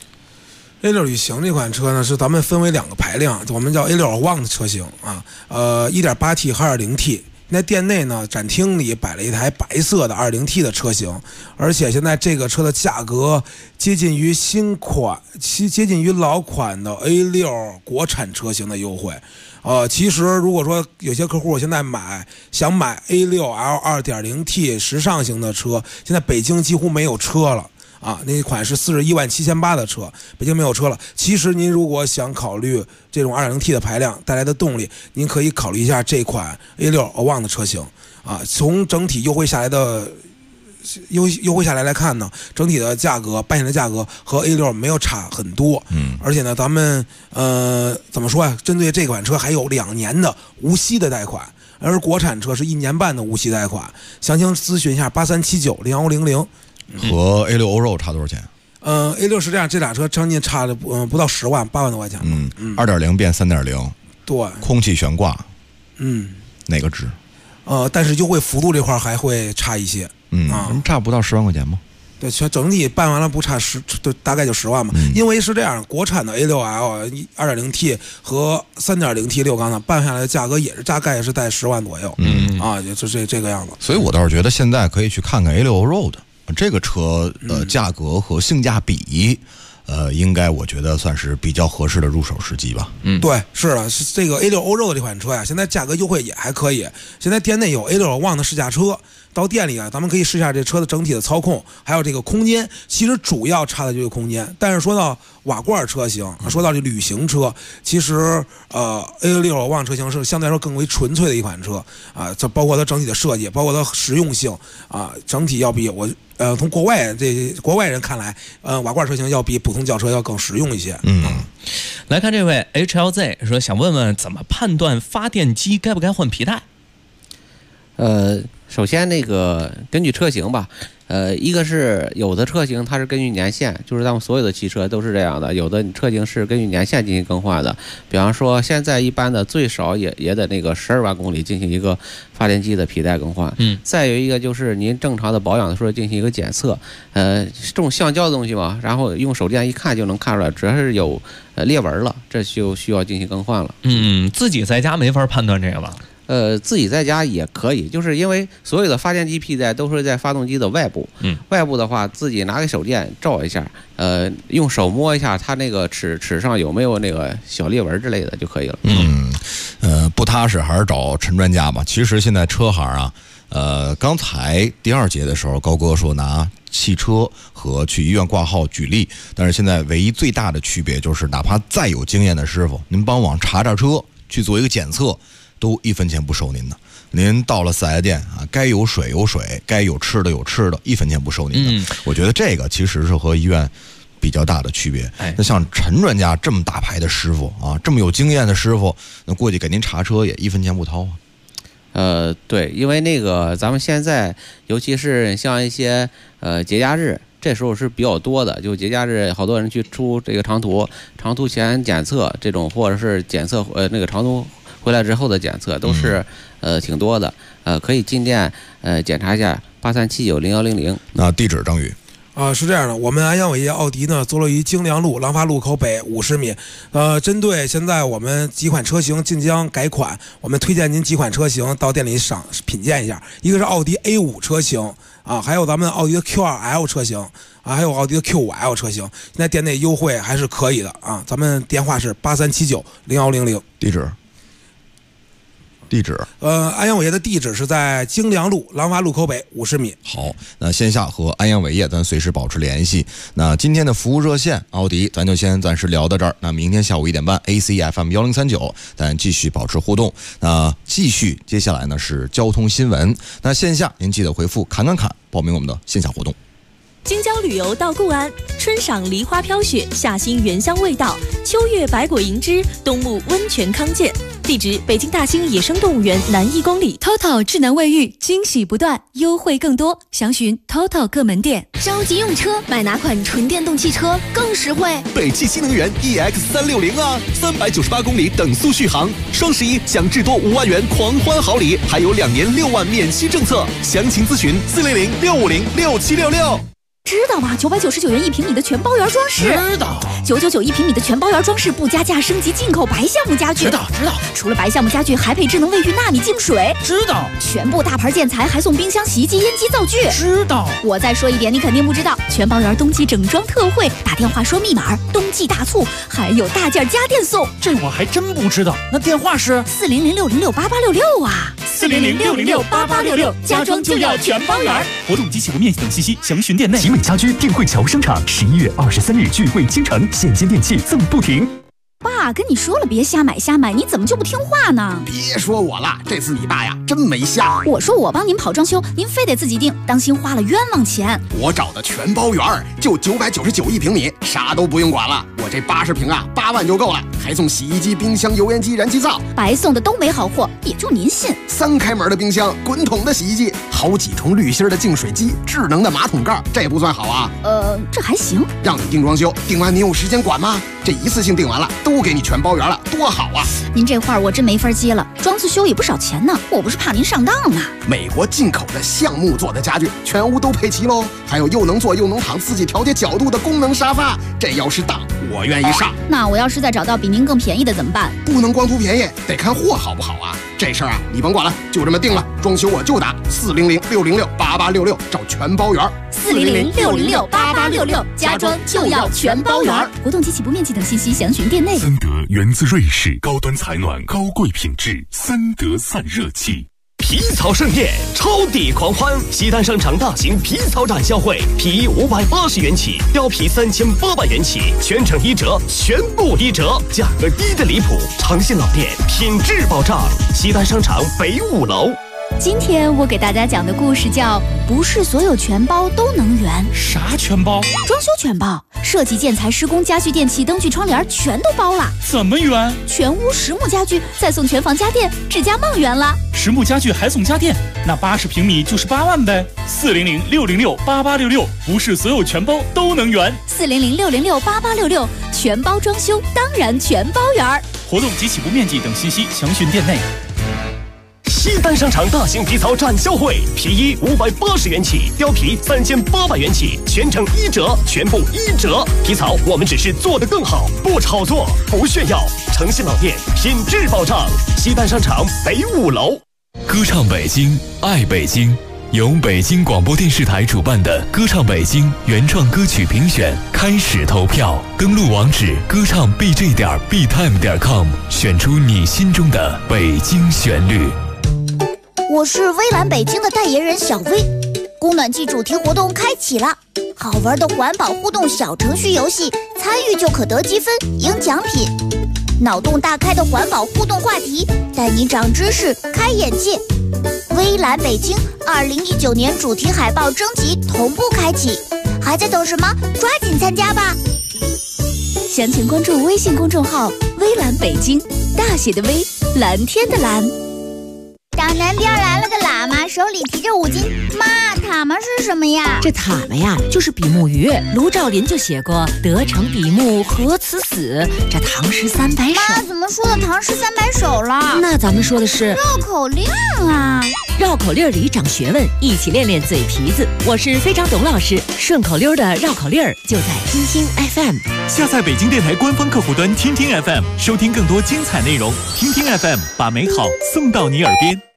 A6 旅行这款车呢，是咱们分为2个排量，我们叫 A6 One 的车型啊，1.8T 和 2.0T。在店内呢，展厅里摆了一台白色的 2.0T 的车型，而且现在这个车的价格接近于老款的 A6 国产车型的优惠。其实如果说有些客户现在想买 A6L 2.0T 时尚型的车，现在北京几乎没有车了。那款是41.78万的车，北京没有车了。其实您如果想考虑这种 2.0T 的排量带来的动力，您可以考虑一下这款 A6 One 的车型从整体优惠下来来看呢，整体的价格半年的价格和 A6 没有差很多。而且呢，咱们怎么说呀？针对这款车还有2年的无息的贷款，而国产车是1年半的无息贷款。详情咨询一下83790100。 和 A6 欧肉差多少钱 ？A6 是这样，这俩车将近差的不到10万，8万多块钱。 2.0变3.0， 对， 空气悬挂，哪个值？ 但是优惠幅度这块还会差一些。 差不到10万块钱吗？ 对，整体办完了不差大概就10万嘛。因为是这样，国产的 A6L 2.0T 和3.0T 6缸呢，办下来的价格也是大概是在10万左右。就这个样子。 所以我倒是觉得现在可以去看看 A6 Road 这个车价格和性价比。应该我觉得算是比较合适的入手时机吧。 对，是的，是这个 A6 欧肉这款车呀，现在价格优惠也还可以。现在店内有 A6 One 的试驾车，到店里咱们可以试一下这车的整体的操控，还有这个空间。其实主要差的就是空间，但是说到瓦罐车型，说到这旅行车，其实A6 One 车型是相对来说更为纯粹的一款车这包括它整体的设计，包括它实用性整体要比从国外人看来，瓦罐车型要比普通轿车要更实用一些。 来看这位 HLZ 说，想问问怎么判断发电机该不该换皮带？ 首先根据车型吧， 一个是有的车型它是根据年限，就是咱们所有的汽车都是这样的，有的车型是根据年限进行更换的。比方说现在一般的最少也得那个12万公里进行一个发电机的皮带更换。再有一个就是您正常的保养的时候进行一个检测，这种橡胶的东西嘛，然后用手电一看就能看出来，只要是有裂纹了，这就需要进行更换了。 自己在家没法判断这个吧？ 自己在家也可以，就是因为所有的发电机皮带都是在发动机的外部，外部的话自己拿个手电照一下，用手摸一下它那个齿上有没有那个小裂纹之类的就可以了。 不踏实还是找陈专家吧。其实现在车行啊，刚才第2节的时候，高哥说拿汽车和去医院挂号举例，但是现在唯一最大的区别就是，哪怕再有经验的师傅，您帮忙查车去做一个检测，都1分钱不收您的。您到了4S店啊，该有水有水，该有吃的有吃的，1分钱不收您的。我觉得这个其实是和医院比较大的区别。那像陈专家这么大牌的师傅啊，这么有经验的师傅，那过去给您查车也1分钱不掏啊。 对，因为那个咱们现在尤其是像一些节假日，这时候是比较多的，就节假日好多人去出这个长途前检测这种，或者是检测那个长途回来之后的检测都是挺多的，可以进店检查一下83790100。 那地址张宇。 是这样的，我们安阳伟业奥迪呢，坐落于京良路廊坊路口北50米。针对现在我们几款车型即将改款，我们推荐您几款车型到店里赏品鉴一下。一个是奥迪 A5 车型啊，还有咱们奥迪的 Q2L 车型啊，还有奥迪的 Q5L 车型。现在店内优惠还是可以的啊。咱们电话是83790100。 地址安阳伟业的地址是在京良路廊坊路口北50米。 好，那线下和安阳伟业咱随时保持联系。那今天的服务热线奥迪咱就先暂时聊到这儿。那明天下午1点半 ACFM 1039，咱继续保持互动。那继续接下来呢是交通新闻。那线下您记得回复侃报名我们的线下活动。 京郊旅游到固安，春赏梨花飘雪，夏兴原香味道，秋月百果盈枝，冬沐温泉康健。地址：北京大兴野生动物园南1公里。 TOTO 智能卫浴，惊喜不断，优惠更多，详询 TOTO 各门店。 着急用车，买哪款纯电动汽车更实惠？ 北汽新能源 EX360啊，398公里等速续航，双11享至多5万元狂欢好礼，还有2年6万免息政策。详情咨询400-650-6766。 知道吗？999元1平米的全包圆装饰。 知道。 9991平米的全包圆装饰，不加价升级进口白橡木家具。 知道。 除了白橡木家具，还配智能卫浴纳米净水。 知道。 全部大牌建材还送冰箱、洗衣机、烟机、灶具。 知道。 我再说一遍，你肯定不知道，全包圆冬季整装特惠，打电话说密码，冬季大促，还有大件家电送。 这我还真不知道。那电话是 400-606-8866啊。 400-606-8866，家装就要全包圆。 活动及企业面等信息详询店内。 集美家居定汇桥商场11月23日聚会倾城，现金电器赠不停。 爸跟你说了别瞎买，你怎么就不听话呢？ 别说我了，这次你爸呀真没瞎。 我说我帮您跑装修，您非得自己定，当心花了冤枉钱。 我找的全包圆就9991平米，啥都不用管了。我这80平啊，8万就够了，还送洗衣机、冰箱、油烟机、燃气灶。 白送的都没好货，也就您信。 3开门的冰箱，滚筒的洗衣机，好几重滤芯的净水机，智能的马桶盖，这不算好啊？ 这还行。 让你定装修，定完你有时间管吗？这一次性定完了，都给你全包圆了，多好啊！ 您这话我真没法接了，装次修也不少钱呢，我不是怕您上当吗？ 美国进口的橡木做的家具，全屋都配齐喽，还有又能坐又能躺、自己调节角度的功能沙发，这要是当，我愿意上。 那我要是再找到比您更便宜的怎么办？ 不能光图便宜，得看货好不好啊！这事儿啊，你甭管了，就这么定了。装修我就打400-606-8866，找全包圆。 400-606-8866，家装就要全包圆。活动及起步面积等信息详询店内。 森德源自瑞士，高端采暖，高贵品质，森德散热器。 皮草盛宴，超抵狂欢！西单商场大型皮草展销会，皮衣580元起，貂皮3800元起，全程1折，全部1折，价格低得离谱。长信老店，品质保障。西单商场北5楼。 今天我给大家讲的故事叫《不是所有全包都能圆》。 啥全包？ 装修全包。 设计、建材、施工、家具、电器、灯具、窗帘全都包了。 怎么圆？ 全屋实木家具，再送全房家电，智家梦圆了。 实木家具还送家电，那80平米就是8万呗。400-606-8866，不是所有全包都能圆。 400-606-8866，全包装修，当然全包圆。 活动及起步面积等信息详询店内。 西单商场大型皮草展销会，皮衣580元起，貂皮3800元起，全程1折，全部1折。皮草我们只是做得更好，不炒作，不炫耀，诚信老店，品质保障。西单商场北5楼。 歌唱北京，爱北京，由北京广播电视台主办的歌唱北京原创歌曲评选开始投票，登录网址歌唱 bj.btime.com， 选出你心中的北京旋律。 我是微蓝北京的代言人小薇，供暖季主题活动开启了，好玩的环保互动小程序游戏，参与就可得积分赢奖品。脑洞大开的环保互动话题，带你长知识开眼界。微蓝北京2019年主题海报征集同步开启，还在等什么？抓紧参加吧！ 详情关注微信公众号微蓝北京，大写的微，蓝天的蓝。 大南边来了个喇嘛，手里提着5斤。妈，塔嘛是什么呀？ 这塔嘛呀，就是比目鱼。卢照邻就写过“得成比目何辞死”，这唐诗300首。 妈，怎么说的唐诗300首了？ 那咱们说的是绕口令啊！ 绕口令里长学问，一起练练嘴皮子。我是非常董老师，顺口溜的绕口令就在听听 FM。 下载北京电台官方客户端听听 FM， 收听更多精彩内容。听听 FM， 把美好送到你耳边。